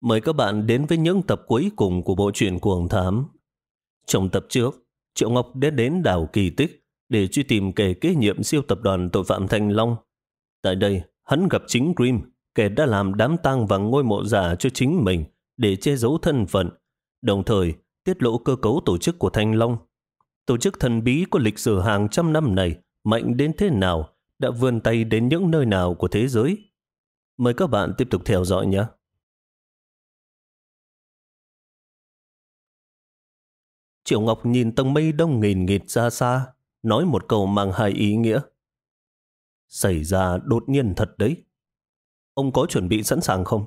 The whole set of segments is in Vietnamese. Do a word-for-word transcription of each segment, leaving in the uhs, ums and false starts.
Mời các bạn đến với những tập cuối cùng của bộ truyện Cuồng Thám. Trong tập trước, Triệu Ngọc đã đến đảo Kỳ Tích để truy tìm kẻ kế nhiệm siêu tập đoàn tội phạm Thanh Long. Tại đây, hắn gặp chính Grimm, kẻ đã làm đám tang và ngôi mộ giả cho chính mình để che giấu thân phận, đồng thời tiết lộ cơ cấu tổ chức của Thanh Long. Tổ chức thần bí có lịch sử hàng trăm năm này mạnh đến thế nào, đã vươn tay đến những nơi nào của thế giới. Mời các bạn tiếp tục theo dõi nhé. Triệu Ngọc nhìn tầng mây đông nghìn nghịt ra xa, nói một câu mang hai ý nghĩa. Xảy ra đột nhiên thật đấy. Ông có chuẩn bị sẵn sàng không?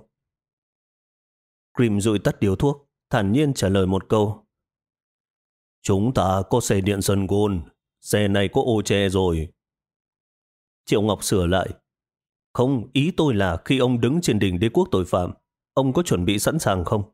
Grimm dụi tắt điếu thuốc, thản nhiên trả lời một câu. Chúng ta có xe điện Sun Gold, xe này có ô che rồi. Triệu Ngọc sửa lại. Không, ý tôi là khi ông đứng trên đỉnh đế quốc tội phạm, ông có chuẩn bị sẵn sàng không?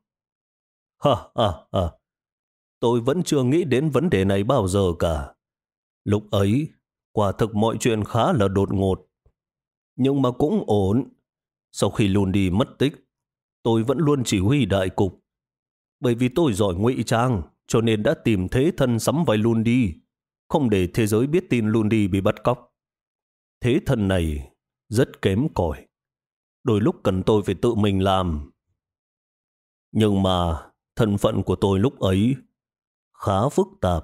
Ha ha ha. Tôi vẫn chưa nghĩ đến vấn đề này bao giờ cả. Lúc ấy, quả thực mọi chuyện khá là đột ngột. Nhưng mà cũng ổn. Sau khi Lundi mất tích, tôi vẫn luôn chỉ huy đại cục. Bởi vì tôi giỏi ngụy trang, cho nên đã tìm thế thân sắm vai Lundi, không để thế giới biết tin Lundi bị bắt cóc. Thế thân này rất kém cỏi. Đôi lúc cần tôi phải tự mình làm. Nhưng mà thân phận của tôi lúc ấy khá phức tạp.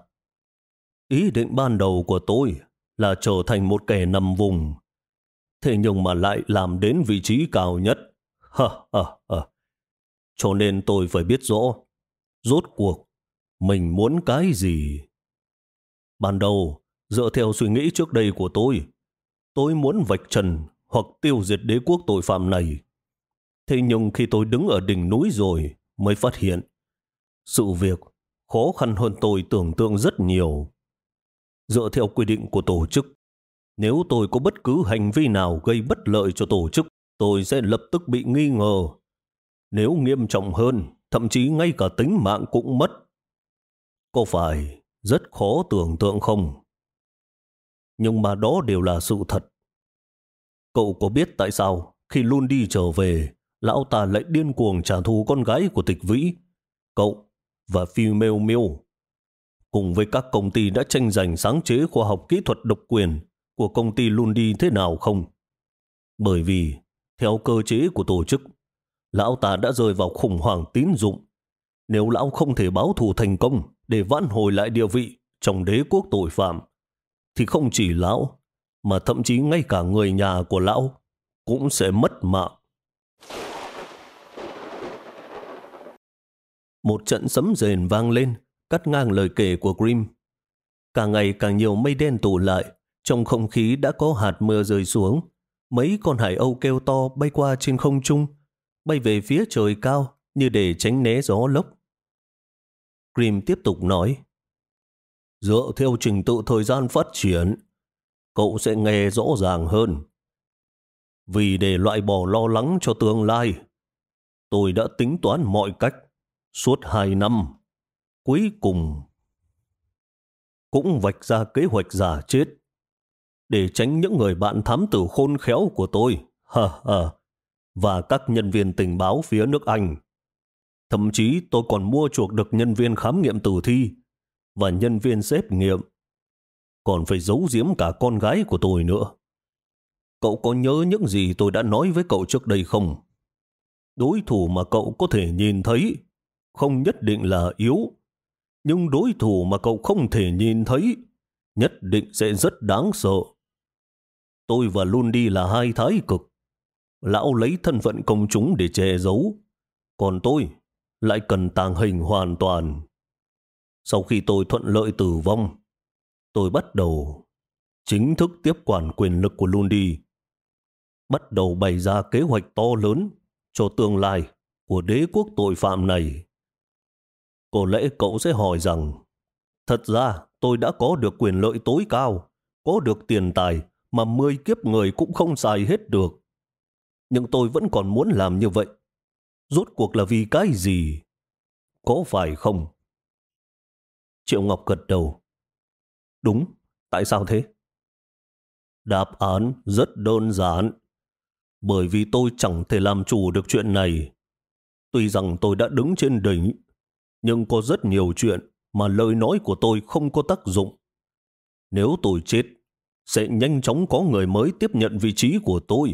Ý định ban đầu của tôi là trở thành một kẻ nằm vùng. Thế nhưng mà lại làm đến vị trí cao nhất. Ha ha ha. Cho nên tôi phải biết rõ, rốt cuộc mình muốn cái gì. Ban đầu, dựa theo suy nghĩ trước đây của tôi, tôi muốn vạch trần hoặc tiêu diệt đế quốc tội phạm này. Thế nhưng khi tôi đứng ở đỉnh núi rồi mới phát hiện sự việc khó khăn hơn tôi tưởng tượng rất nhiều. Dựa theo quy định của tổ chức, nếu tôi có bất cứ hành vi nào gây bất lợi cho tổ chức, tôi sẽ lập tức bị nghi ngờ. Nếu nghiêm trọng hơn, thậm chí ngay cả tính mạng cũng mất. Có phải rất khó tưởng tượng không? Nhưng mà đó đều là sự thật. Cậu có biết tại sao khi Lundi trở về, lão ta lại điên cuồng trả thù con gái của Tịch Vĩ, cậu và Female Mill, cùng với các công ty đã tranh giành sáng chế khoa học kỹ thuật độc quyền của công ty Lundi thế nào không? Bởi vì, theo cơ chế của tổ chức, lão ta đã rơi vào khủng hoảng tín dụng. Nếu lão không thể báo thù thành công để vãn hồi lại địa vị trong đế quốc tội phạm, thì không chỉ lão, mà thậm chí ngay cả người nhà của lão cũng sẽ mất mạng. Một trận sấm rền vang lên, cắt ngang lời kể của Grimm. Càng ngày càng nhiều mây đen tụ lại, trong không khí đã có hạt mưa rơi xuống. Mấy con hải âu kêu to bay qua trên không trung, bay về phía trời cao như để tránh né gió lốc. Grimm tiếp tục nói, dựa theo trình tự thời gian phát triển, cậu sẽ nghe rõ ràng hơn. Vì để loại bỏ lo lắng cho tương lai, tôi đã tính toán mọi cách suốt hai năm. Cuối cùng cũng vạch ra kế hoạch giả chết để tránh những người bạn thám tử khôn khéo của tôi ha ha, và các nhân viên tình báo phía nước Anh. Thậm chí tôi còn mua chuộc được nhân viên khám nghiệm tử thi và nhân viên xét nghiệm. Còn phải giấu giếm cả con gái của tôi nữa. Cậu có nhớ những gì tôi đã nói với cậu trước đây không? Đối thủ mà cậu có thể nhìn thấy không nhất định là yếu, nhưng đối thủ mà cậu không thể nhìn thấy nhất định sẽ rất đáng sợ. Tôi và Lundi là hai thái cực. Lão lấy thân phận công chúng để che giấu, còn tôi lại cần tàng hình hoàn toàn. Sau khi tôi thuận lợi tử vong, tôi bắt đầu chính thức tiếp quản quyền lực của Lundi, bắt đầu bày ra kế hoạch to lớn cho tương lai của đế quốc tội phạm này. Có lẽ cậu sẽ hỏi rằng, thật ra tôi đã có được quyền lợi tối cao, có được tiền tài mà mười kiếp người cũng không xài hết được. Nhưng tôi vẫn còn muốn làm như vậy. Rốt cuộc là vì cái gì? Có phải không? Triệu Ngọc gật đầu. Đúng, tại sao thế? Đáp án rất đơn giản. Bởi vì tôi chẳng thể làm chủ được chuyện này. Tuy rằng tôi đã đứng trên đỉnh, nhưng có rất nhiều chuyện mà lời nói của tôi không có tác dụng. Nếu tôi chết, sẽ nhanh chóng có người mới tiếp nhận vị trí của tôi.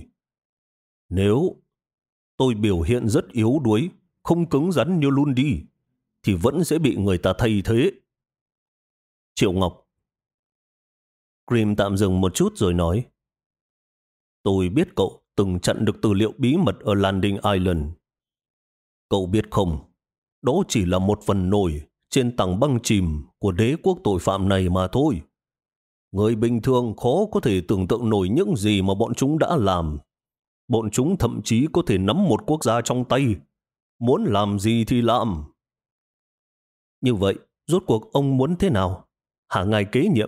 Nếu tôi biểu hiện rất yếu đuối, không cứng rắn như Lundi, thì vẫn sẽ bị người ta thay thế. Triệu Ngọc. Grimm tạm dừng một chút rồi nói, tôi biết cậu từng chặn được tư liệu bí mật ở Landing Island. Cậu biết không, đó chỉ là một phần nổi trên tảng băng chìm của đế quốc tội phạm này mà thôi. Người bình thường khó có thể tưởng tượng nổi những gì mà bọn chúng đã làm. Bọn chúng thậm chí có thể nắm một quốc gia trong tay, muốn làm gì thì làm. Như vậy, rốt cuộc ông muốn thế nào? Hả ngài kế nhiệm?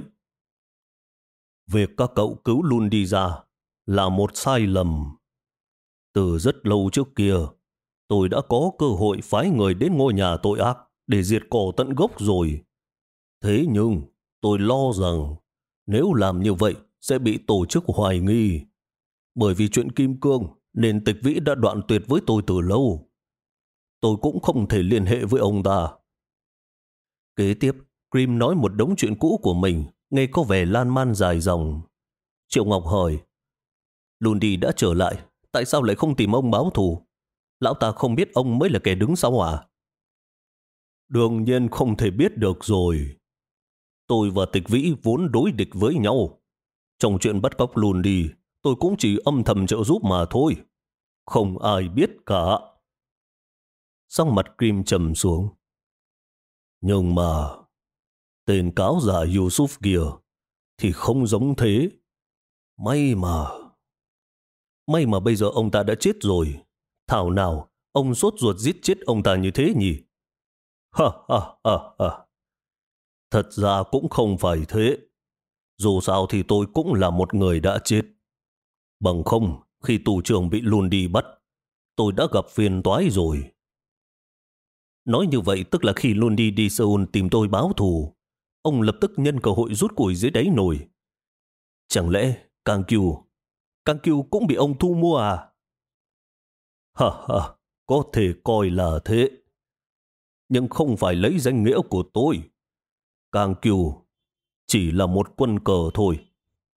Việc các cậu cứu Lundi ra là một sai lầm. Từ rất lâu trước kia, tôi đã có cơ hội phái người đến ngôi nhà tội ác để diệt cỏ tận gốc rồi. Thế nhưng, tôi lo rằng nếu làm như vậy sẽ bị tổ chức hoài nghi. Bởi vì chuyện Kim Cương nên Tịch Vĩ đã đoạn tuyệt với tôi từ lâu. Tôi cũng không thể liên hệ với ông ta. Kế tiếp, Grimm nói một đống chuyện cũ của mình, nghe có vẻ lan man dài dòng. Triệu Ngọc hỏi, Lundi đã trở lại, tại sao lại không tìm ông báo thù? Lão ta không biết ông mới là kẻ đứng sau à? Đương nhiên không thể biết được rồi. Tôi và Tịch Vĩ vốn đối địch với nhau. Trong chuyện bắt cóc Lundi, tôi cũng chỉ âm thầm trợ giúp mà thôi. Không ai biết cả. Sắc mặt Grimm trầm xuống. Nhưng mà tên cáo giả Yusuf kia thì không giống thế. May mà May mà bây giờ ông ta đã chết rồi. Thảo nào ông sốt ruột giết chết ông ta như thế nhỉ? Ha ha ha ha. Thật ra cũng không phải thế. Dù sao thì tôi cũng là một người đã chết. Bằng không, khi tù trưởng bị Lundi bắt, tôi đã gặp phiền toái rồi. Nói như vậy tức là khi Lundi đi Seoul tìm tôi báo thù, ông lập tức nhân cơ hội rút củi dưới đáy nồi. Chẳng lẽ Kang Kyu, Kang Kyu cũng bị ông thu mua à? Ha ha, có thể coi là thế. Nhưng không phải lấy danh nghĩa của tôi. Kang Kyu chỉ là một quân cờ thôi.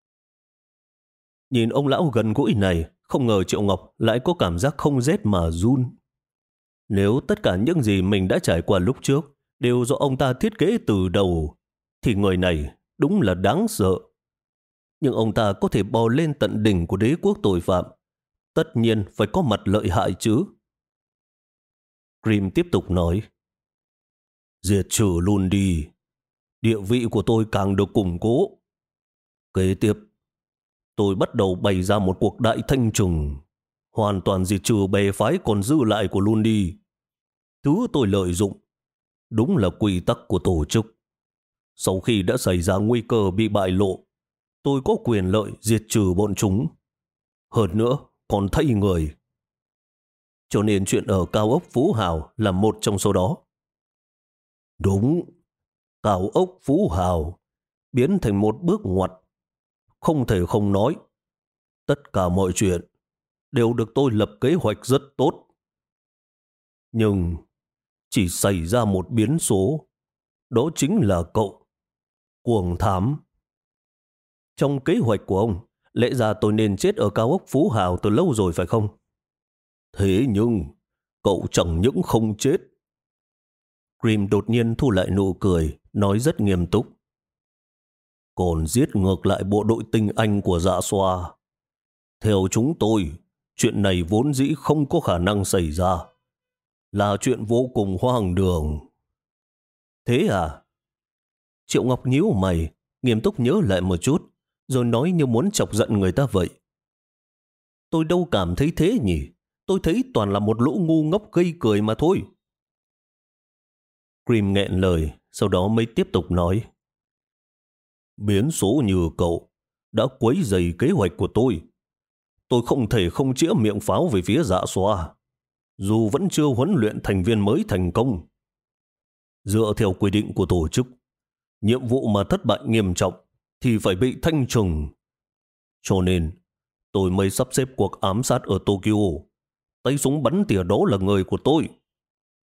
Nhìn ông lão gần gũi này, không ngờ Triệu Ngọc lại có cảm giác không rét mà run. Nếu tất cả những gì mình đã trải qua lúc trước đều do ông ta thiết kế từ đầu, thì người này đúng là đáng sợ. Nhưng ông ta có thể bò lên tận đỉnh của đế quốc tội phạm, tất nhiên phải có mặt lợi hại chứ. Grimm tiếp tục nói, diệt trừ Lundi, địa vị của tôi càng được củng cố. Kế tiếp, tôi bắt đầu bày ra một cuộc đại thanh trừng, hoàn toàn diệt trừ bè phái còn dư lại của Lundi. Thứ tôi lợi dụng đúng là quy tắc của tổ chức. Sau khi đã xảy ra nguy cơ bị bại lộ, tôi có quyền lợi diệt trừ bọn chúng. Hơn nữa, còn thay người. Cho nên chuyện ở cao ốc Phú Hào là một trong số đó. Đúng, cao ốc Phú Hào biến thành một bước ngoặt. Không thể không nói, tất cả mọi chuyện đều được tôi lập kế hoạch rất tốt. Nhưng chỉ xảy ra một biến số, đó chính là cậu, Cuồng Thám. Trong kế hoạch của ông, lẽ ra tôi nên chết ở cao ốc Phú Hào từ lâu rồi phải không? Thế nhưng, cậu chẳng những không chết. Grimm đột nhiên thu lại nụ cười, nói rất nghiêm túc. Còn giết ngược lại bộ đội tinh anh của Dạ Xoa. Theo chúng tôi, chuyện này vốn dĩ không có khả năng xảy ra. Là chuyện vô cùng hoang đường. Thế à? Triệu Ngọc nhíu mày, nghiêm túc nhớ lại một chút, rồi nói như muốn chọc giận người ta vậy. Tôi đâu cảm thấy thế nhỉ? Tôi thấy toàn là một lũ ngu ngốc gây cười mà thôi. Grimm nghẹn lời, sau đó mới tiếp tục nói. Biến số như cậu đã quấy rầy kế hoạch của tôi. Tôi không thể không chĩa miệng pháo về phía Dạ Xoa, dù vẫn chưa huấn luyện thành viên mới thành công. Dựa theo quy định của tổ chức, nhiệm vụ mà thất bại nghiêm trọng thì phải bị thanh trừng. Cho nên, tôi mới sắp xếp cuộc ám sát ở Tokyo. Tay súng bắn tỉa đó là người của tôi.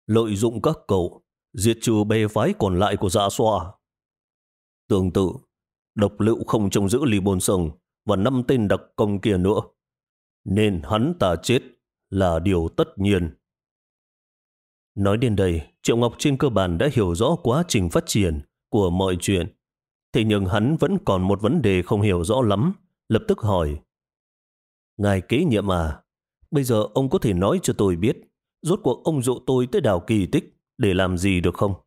lợi dụng các cậu, diệt trừ bè phái còn lại của Dạ Xoa. Tương tự, độc lựu không trông giữ Lý Bồn Sông và năm tên đặc công kia nữa, nên hắn ta chết là điều tất nhiên. Nói đến đây, Triệu Ngọc trên cơ bản đã hiểu rõ quá trình phát triển của mọi chuyện. Thế nhưng hắn vẫn còn một vấn đề không hiểu rõ lắm, lập tức hỏi. Ngài kế nhiệm à, bây giờ ông có thể nói cho tôi biết, rốt cuộc ông dụ tôi tới đảo Kỳ Tích để làm gì được không?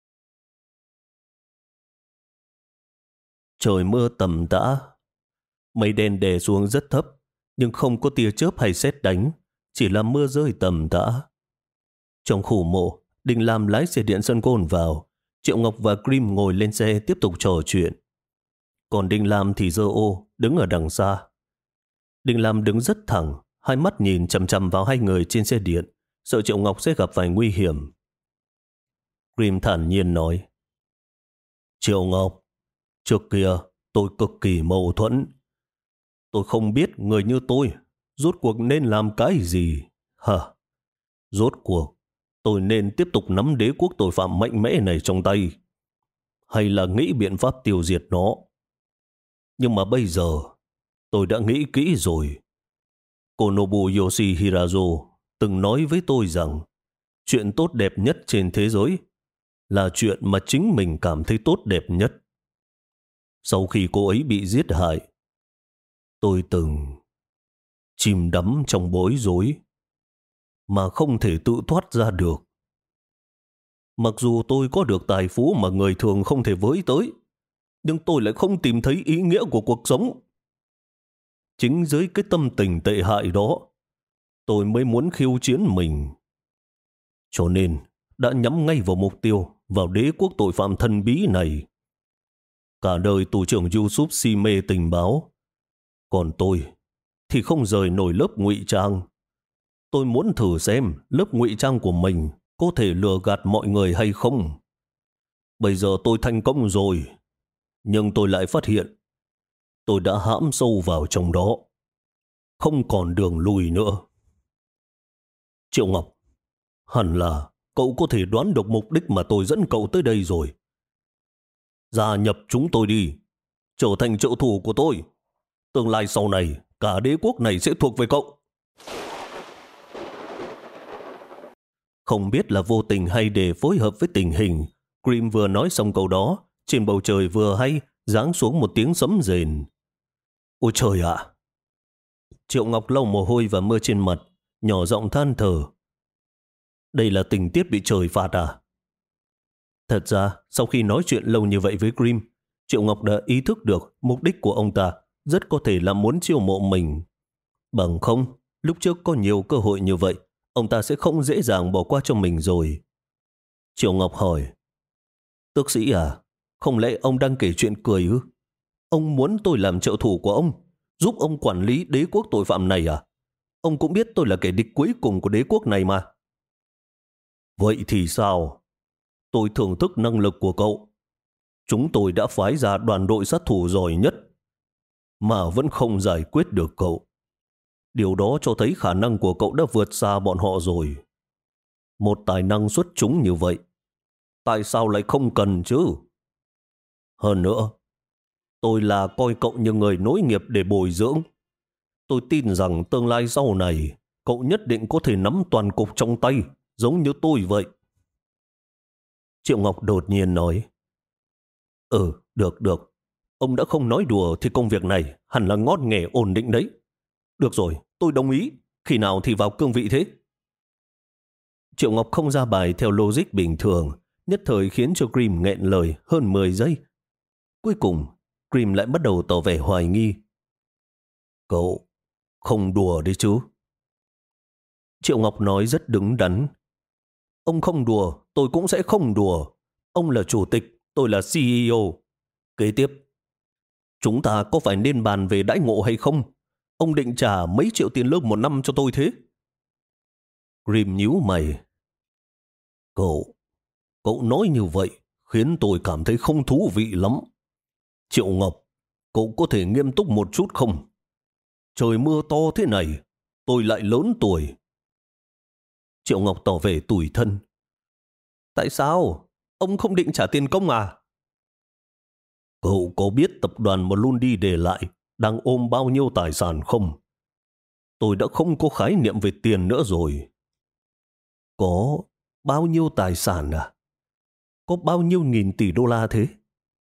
Trời mưa tầm tã, mây đen đè xuống rất thấp, nhưng không có tia chớp hay sét đánh, chỉ là mưa rơi tầm tã. Trong khu mộ, Đình Lam lái xe điện Sơn Côn vào, Triệu Ngọc và Grim ngồi lên xe tiếp tục trò chuyện. Còn Đình Lam thì giơ ô, đứng ở đằng xa. Đình Lam đứng rất thẳng, hai mắt nhìn chằm chằm vào hai người trên xe điện, sợ Triệu Ngọc sẽ gặp phải nguy hiểm. Grim thản nhiên nói, Triệu Ngọc, trước kia tôi cực kỳ mâu thuẫn. Tôi không biết người như tôi rốt cuộc nên làm cái gì. Hả? Rốt cuộc tôi nên tiếp tục nắm đế quốc tội phạm mạnh mẽ này trong tay, hay là nghĩ biện pháp tiêu diệt nó? Nhưng mà bây giờ tôi đã nghĩ kỹ rồi. Konobu Yoshihirazo từng nói với tôi rằng chuyện tốt đẹp nhất trên thế giới là chuyện mà chính mình cảm thấy tốt đẹp nhất. Sau khi cô ấy bị giết hại, tôi từng chìm đắm trong bối rối mà không thể tự thoát ra được. Mặc dù tôi có được tài phú mà người thường không thể với tới, nhưng tôi lại không tìm thấy ý nghĩa của cuộc sống. Chính dưới cái tâm tình tệ hại đó, tôi mới muốn khiêu chiến mình. Cho nên đã nhắm ngay vào mục tiêu, vào đế quốc tội phạm thần bí này. Cả đời tù trưởng Yusuf si mê tình báo, còn tôi thì không rời nổi lớp ngụy trang. Tôi muốn thử xem lớp ngụy trang của mình có thể lừa gạt mọi người hay không. Bây giờ tôi thành công rồi, nhưng tôi lại phát hiện tôi đã hãm sâu vào trong đó, không còn đường lùi nữa. Triệu Ngọc, hẳn là cậu có thể đoán được mục đích mà tôi dẫn cậu tới đây rồi. Gia nhập chúng tôi đi, trở thành trợ thủ của tôi. Tương lai sau này, cả đế quốc này sẽ thuộc về cậu. Không biết là vô tình hay để phối hợp với tình hình, Grim vừa nói xong câu đó, trên bầu trời vừa hay giáng xuống một tiếng sấm rền. Ôi trời ạ! Triệu Ngọc lau mồ hôi và mưa trên mặt, nhỏ giọng than thở. Đây là tình tiết bị trời phạt à? Thật ra, sau khi nói chuyện lâu như vậy với Grim, Triệu Ngọc đã ý thức được mục đích của ông ta rất có thể là muốn chiêu mộ mình. Bằng không, lúc trước có nhiều cơ hội như vậy, ông ta sẽ không dễ dàng bỏ qua cho mình rồi. Triệu Ngọc hỏi, Tước sĩ à, không lẽ ông đang kể chuyện cười ư? Ông muốn tôi làm trợ thủ của ông, giúp ông quản lý đế quốc tội phạm này à? Ông cũng biết tôi là kẻ địch cuối cùng của đế quốc này mà. Vậy thì sao? Tôi thưởng thức năng lực của cậu. Chúng tôi đã phái ra đoàn đội sát thủ giỏi nhất, mà vẫn không giải quyết được cậu. Điều đó cho thấy khả năng của cậu đã vượt xa bọn họ rồi. Một tài năng xuất chúng như vậy, tại sao lại không cần chứ? Hơn nữa, tôi là coi cậu như người nối nghiệp để bồi dưỡng. Tôi tin rằng tương lai sau này, cậu nhất định có thể nắm toàn cục trong tay, giống như tôi vậy. Triệu Ngọc đột nhiên nói, Ừ, được, được. Ông đã không nói đùa thì công việc này hẳn là ngót nghẻ ổn định đấy. Được rồi, tôi đồng ý. Khi nào thì vào cương vị thế? Triệu Ngọc không ra bài theo logic bình thường, nhất thời khiến cho Grim nghẹn lời hơn mười giây. Cuối cùng, Grim lại bắt đầu tỏ vẻ hoài nghi. Cậu không đùa đấy chứ? Triệu Ngọc nói rất đứng đắn. Ông không đùa, tôi cũng sẽ không đùa. Ông là chủ tịch, tôi là xê e ô. Kế tiếp, chúng ta có phải nên bàn về đãi ngộ hay không? Ông định trả mấy triệu tiền lương một năm cho tôi thế? Grim nhíu mày. Cậu, cậu nói như vậy khiến tôi cảm thấy không thú vị lắm. Triệu Ngọc, cậu có thể nghiêm túc một chút không? Trời mưa to thế này, tôi lại lớn tuổi. Triệu Ngọc tỏ vẻ tủi thân. Tại sao? Ông không định trả tiền công à? Cậu có biết tập đoàn mà Lundi để lại đang ôm bao nhiêu tài sản không? Tôi đã không có khái niệm về tiền nữa rồi. Có bao nhiêu tài sản à? Có bao nhiêu nghìn tỷ đô la thế?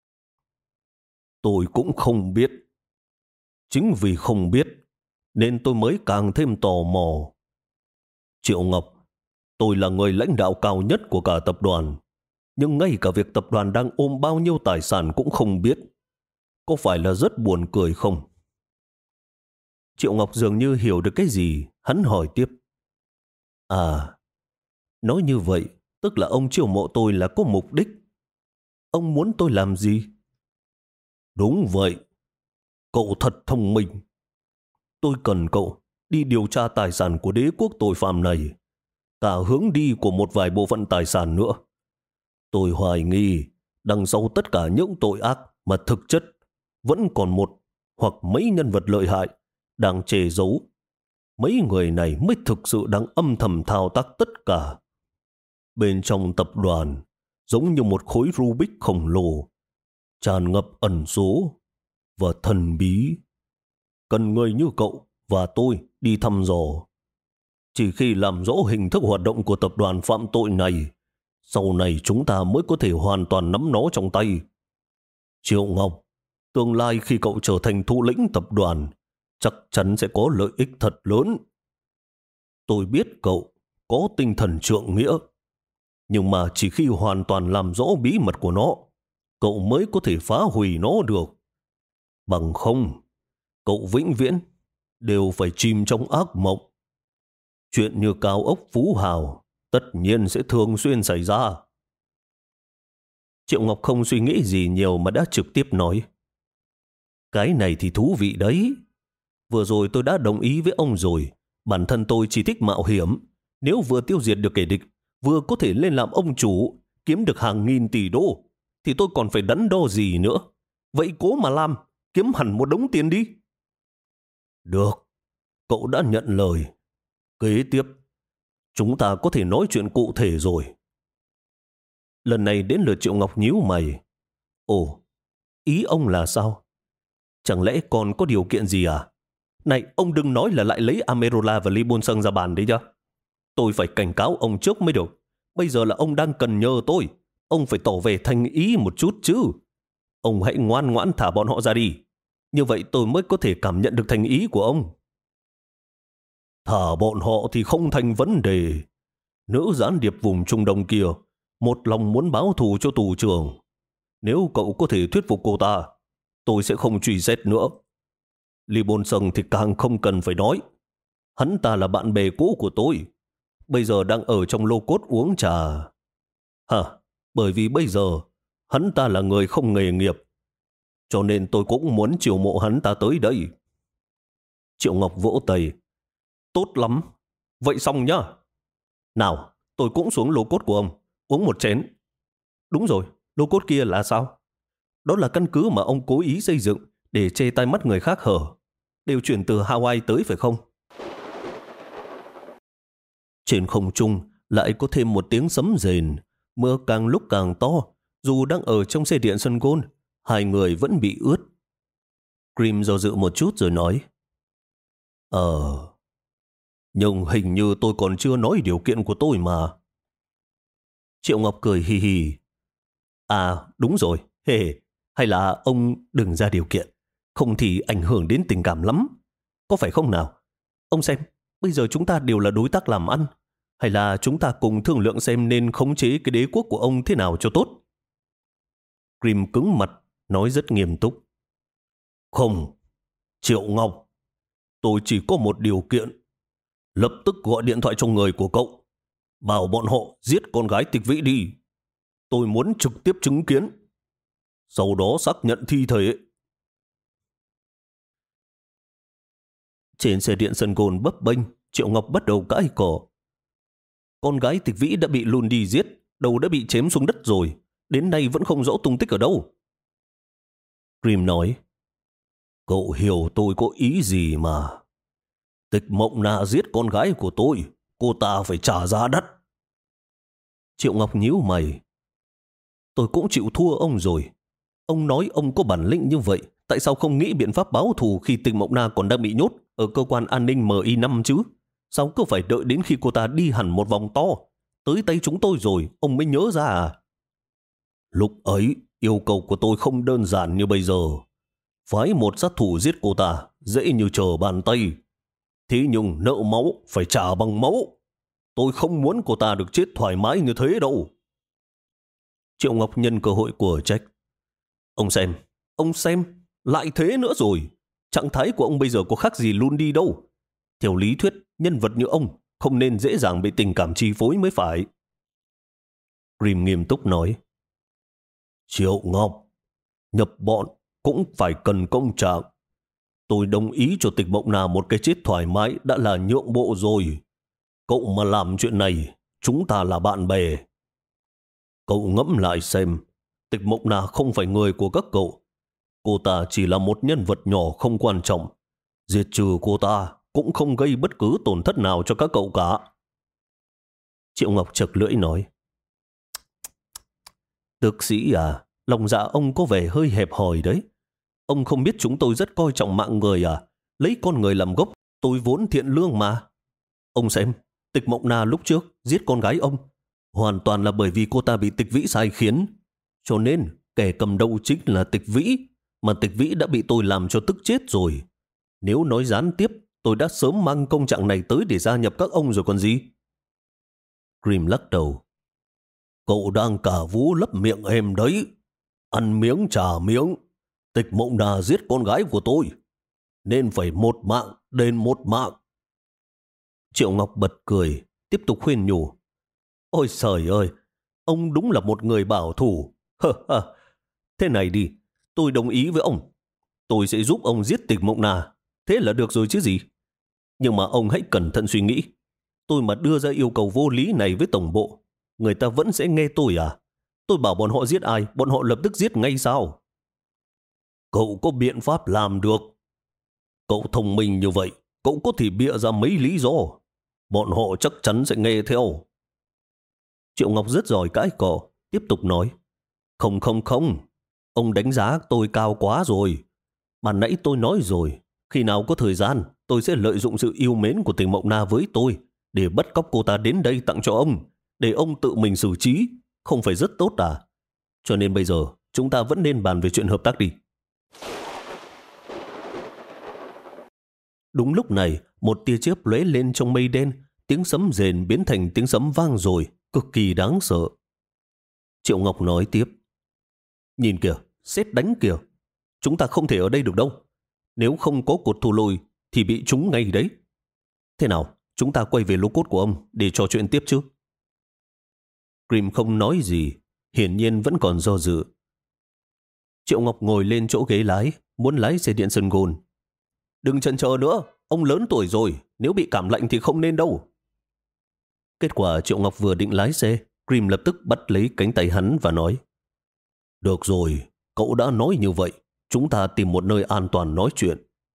Tôi cũng không biết. Chính vì không biết nên tôi mới càng thêm tò mò. Triệu Ngọc, tôi là người lãnh đạo cao nhất của cả tập đoàn, nhưng ngay cả việc tập đoàn đang ôm bao nhiêu tài sản cũng không biết. Có phải là rất buồn cười không? Triệu Ngọc dường như hiểu được cái gì, hắn hỏi tiếp. À, nói như vậy, tức là ông chiêu mộ tôi là có mục đích. Ông muốn tôi làm gì? Đúng vậy. Cậu thật thông minh. Tôi cần cậu đi điều tra tài sản của đế quốc tội phạm này, cả hướng đi của một vài bộ phận tài sản nữa. Tôi hoài nghi đằng sau tất cả những tội ác mà thực chất vẫn còn một hoặc mấy nhân vật lợi hại đang che giấu. Mấy người này mới thực sự đang âm thầm thao tác tất cả. Bên trong tập đoàn giống như một khối Rubik khổng lồ, tràn ngập ẩn số và thần bí. Cần người như cậu và tôi đi thăm dò. Chỉ khi làm rõ hình thức hoạt động của tập đoàn phạm tội này, sau này chúng ta mới có thể hoàn toàn nắm nó trong tay. Triệu Ngọc, tương lai khi cậu trở thành thủ lĩnh tập đoàn, chắc chắn sẽ có lợi ích thật lớn. Tôi biết cậu có tinh thần trượng nghĩa, nhưng mà chỉ khi hoàn toàn làm rõ bí mật của nó, cậu mới có thể phá hủy nó được. Bằng không, cậu vĩnh viễn đều phải chìm trong ác mộng. Chuyện như cao ốc Phú Hào tất nhiên sẽ thường xuyên xảy ra. Triệu Ngọc không suy nghĩ gì nhiều mà đã trực tiếp nói. Cái này thì thú vị đấy. Vừa rồi tôi đã đồng ý với ông rồi. Bản thân tôi chỉ thích mạo hiểm. Nếu vừa tiêu diệt được kẻ địch, vừa có thể lên làm ông chủ, kiếm được hàng nghìn tỷ đô, thì tôi còn phải đắn đo gì nữa. Vậy cố mà làm, kiếm hẳn một đống tiền đi. Được, cậu đã nhận lời. Kế tiếp, chúng ta có thể nói chuyện cụ thể rồi. Lần này đến lượt Triệu Ngọc nhíu mày. Ồ, ý ông là sao? Chẳng lẽ còn có điều kiện gì à? Này, ông đừng nói là lại lấy Amerola và Lee Bôn Sung ra bàn đấy nhá. Tôi phải cảnh cáo ông trước mới được. Bây giờ là ông đang cần nhờ tôi. Ông phải tỏ vẻ thành ý một chút chứ. Ông hãy ngoan ngoãn thả bọn họ ra đi. Như vậy tôi mới có thể cảm nhận được thành ý của ông. Thả bọn họ thì không thành vấn đề. Nữ gián điệp vùng Trung Đông kia một lòng muốn báo thù cho tù trưởng. Nếu cậu có thể thuyết phục cô ta, tôi sẽ không truy xét nữa. Lee Bôn Sung thì càng không cần phải nói. Hắn ta là bạn bè cũ của tôi. Bây giờ đang ở trong lô cốt uống trà. Hả? Bởi vì bây giờ hắn ta là người không nghề nghiệp, cho nên tôi cũng muốn chiều mộ hắn ta tới đây. Triệu Ngọc vỗ tay. Tốt lắm. Vậy xong nhá. Nào, tôi cũng xuống lô cốt của ông, uống một chén. Đúng rồi, lô cốt kia là sao? Đó là căn cứ mà ông cố ý xây dựng để che tai mắt người khác hở. Đều chuyển từ Hawaii tới phải không? Trên không trung lại có thêm một tiếng sấm rền. Mưa càng lúc càng to. Dù đang ở trong xe điện sân gôn, hai người vẫn bị ướt. Grim do dự một chút rồi nói. Ờ... Nhưng hình như tôi còn chưa nói điều kiện của tôi mà. Triệu Ngọc cười hì hì. À đúng rồi, hề, hay là ông đừng ra điều kiện, không thì ảnh hưởng đến tình cảm lắm. Có phải không nào? Ông xem, bây giờ chúng ta đều là đối tác làm ăn. Hay là chúng ta cùng thương lượng xem nên khống chế cái đế quốc của ông thế nào cho tốt? Grim cứng mặt, nói rất nghiêm túc. Không, Triệu Ngọc, tôi chỉ có một điều kiện. Lập tức gọi điện thoại cho người của cậu, bảo bọn họ giết con gái Tịch Vĩ đi. Tôi muốn trực tiếp chứng kiến, sau đó xác nhận thi thể. Trên xe điện sân gôn bấp bênh, Triệu Ngọc bắt đầu cãi cỏ. Con gái Tịch Vĩ đã bị Lundi giết, đầu đã bị chém xuống đất rồi, đến nay vẫn không rõ tung tích ở đâu. Grim nói, cậu hiểu tôi có ý gì mà. Tịch Mộng Na giết con gái của tôi, cô ta phải trả giá đắt. Triệu Ngọc nhíu mày. Tôi cũng chịu thua ông rồi. Ông nói ông có bản lĩnh như vậy, tại sao không nghĩ biện pháp báo thù khi Tịch Mộng Na còn đang bị nhốt ở cơ quan an ninh M I năm chứ? Sao cứ phải đợi đến khi cô ta đi hẳn một vòng to, tới tay chúng tôi rồi, ông mới nhớ ra à? Lúc ấy, yêu cầu của tôi không đơn giản như bây giờ. Phái một sát thủ giết cô ta, dễ như trở bàn tay. Thế nhưng nợ máu phải trả bằng máu. Tôi không muốn cô ta được chết thoải mái như thế đâu. Triệu Ngọc nhân cơ hội của trách. Ông xem, ông xem, lại thế nữa rồi. Trạng thái của ông bây giờ có khác gì luôn đi đâu. Theo lý thuyết, nhân vật như ông không nên dễ dàng bị tình cảm chi phối mới phải. Grim nghiêm túc nói. Triệu Ngọc, nhập bọn cũng phải cần công trạng. Tôi đồng ý cho Tịch Mộng Na một cái chết thoải mái đã là nhượng bộ rồi. Cậu mà làm chuyện này, chúng ta là bạn bè. Cậu ngẫm lại xem, Tịch Mộng Na không phải người của các cậu. Cô ta chỉ là một nhân vật nhỏ không quan trọng. Diệt trừ cô ta cũng không gây bất cứ tổn thất nào cho các cậu cả. Triệu Ngọc chật lưỡi nói. Tước sĩ à, lòng dạ ông có vẻ hơi hẹp hòi đấy. Ông không biết chúng tôi rất coi trọng mạng người à? Lấy con người làm gốc, tôi vốn thiện lương mà. Ông xem, Tịch Mộng Na lúc trước giết con gái ông hoàn toàn là bởi vì cô ta bị Tịch Vĩ sai khiến. Cho nên kẻ cầm đầu chính là Tịch Vĩ, mà Tịch Vĩ đã bị tôi làm cho tức chết rồi. Nếu nói gián tiếp, tôi đã sớm mang công trạng này tới để gia nhập các ông rồi còn gì. Grim lắc đầu. Cậu đang cả vú lấp miệng em đấy. Ăn miếng trả miếng. Tịch Mộng Na giết con gái của tôi, nên phải một mạng đền một mạng. Triệu Ngọc bật cười, tiếp tục khuyên nhủ. Ôi trời ơi, ông đúng là một người bảo thủ. Thế này đi, tôi đồng ý với ông. Tôi sẽ giúp ông giết Tịch Mộng Na. Thế là được rồi chứ gì. Nhưng mà ông hãy cẩn thận suy nghĩ. Tôi mà đưa ra yêu cầu vô lý này với tổng bộ, người ta vẫn sẽ nghe tôi à? Tôi bảo bọn họ giết ai, bọn họ lập tức giết ngay sao? Cậu có biện pháp làm được. Cậu thông minh như vậy, cậu có thể bịa ra mấy lý do. Bọn họ chắc chắn sẽ nghe theo. Triệu Ngọc rất giỏi cãi cọ, tiếp tục nói. Không không không, ông đánh giá tôi cao quá rồi. Ban nãy tôi nói rồi, khi nào có thời gian, tôi sẽ lợi dụng sự yêu mến của Tịch Mộng Na với tôi để bắt cóc cô ta đến đây tặng cho ông, để ông tự mình xử trí. Không phải rất tốt à? Cho nên bây giờ, chúng ta vẫn nên bàn về chuyện hợp tác đi. Đúng lúc này, một tia chớp lóe lên trong mây đen, tiếng sấm rền biến thành tiếng sấm vang rồi, cực kỳ đáng sợ. Triệu Ngọc nói tiếp. Nhìn kìa, sét đánh kìa. Chúng ta không thể ở đây được đâu. Nếu không có cột thù lùi thì bị trúng ngay đấy. Thế nào, chúng ta quay về lô cốt của ông để trò chuyện tiếp chứ? Grim không nói gì, hiển nhiên vẫn còn do dự. Triệu Ngọc ngồi lên chỗ ghế lái, muốn lái xe điện Sun Gold. Đừng chần chờ nữa, ông lớn tuổi rồi, nếu bị cảm lạnh thì không nên đâu. Kết quả Triệu Ngọc vừa định lái xe, Grim lập tức bắt lấy cánh tay hắn và nói. Được rồi, cậu đã nói như vậy, chúng ta tìm một nơi an toàn nói chuyện.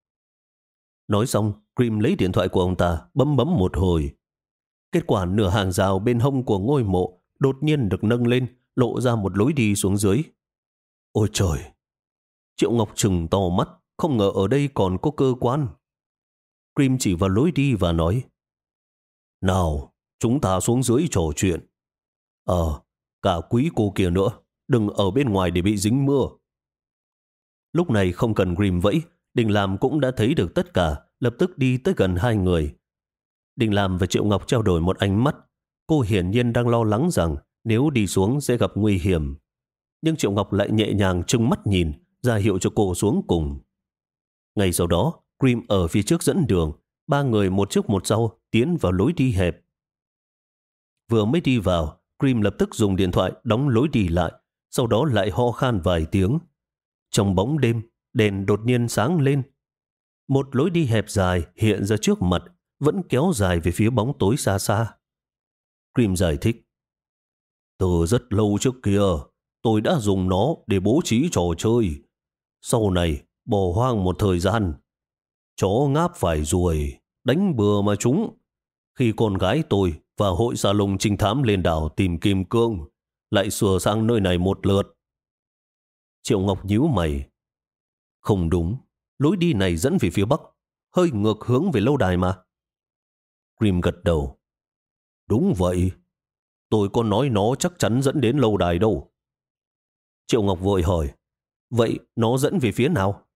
Nói xong, Grim lấy điện thoại của ông ta, bấm bấm một hồi. Kết quả nửa hàng rào bên hông của ngôi mộ đột nhiên được nâng lên, lộ ra một lối đi xuống dưới. Ôi trời! Triệu Ngọc trừng to mắt, không ngờ ở đây còn có cơ quan. Grim chỉ vào lối đi và nói. Nào, chúng ta xuống dưới trò chuyện. Ờ, cả quý cô kia nữa, đừng ở bên ngoài để bị dính mưa. Lúc này không cần Grim vẫy, Đình Lam cũng đã thấy được tất cả, lập tức đi tới gần hai người. Đình Lam và Triệu Ngọc trao đổi một ánh mắt. Cô hiển nhiên đang lo lắng rằng nếu đi xuống sẽ gặp nguy hiểm. Nhưng Triệu Ngọc lại nhẹ nhàng trừng mắt nhìn, ra hiệu cho cô xuống cùng. Ngay sau đó, Grim ở phía trước dẫn đường, ba người một trước một sau tiến vào lối đi hẹp. Vừa mới đi vào, Grim lập tức dùng điện thoại đóng lối đi lại, sau đó lại ho khan vài tiếng. Trong bóng đêm, đèn đột nhiên sáng lên. Một lối đi hẹp dài hiện ra trước mặt, vẫn kéo dài về phía bóng tối xa xa. Grim giải thích. Từ rất lâu trước kia, tôi đã dùng nó để bố trí trò chơi. Sau này, bỏ hoang một thời gian. Chó ngáp phải ruồi, đánh bừa mà chúng. Khi con gái tôi và hội sa lùng trinh thám lên đảo tìm kim cương, lại sửa sang nơi này một lượt. Triệu Ngọc nhíu mày. Không đúng, lối đi này dẫn về phía bắc, hơi ngược hướng về lâu đài mà. Grim gật đầu. Đúng vậy, tôi có nói nó chắc chắn dẫn đến lâu đài đâu. Triệu Ngọc vội hỏi, vậy nó dẫn về phía nào?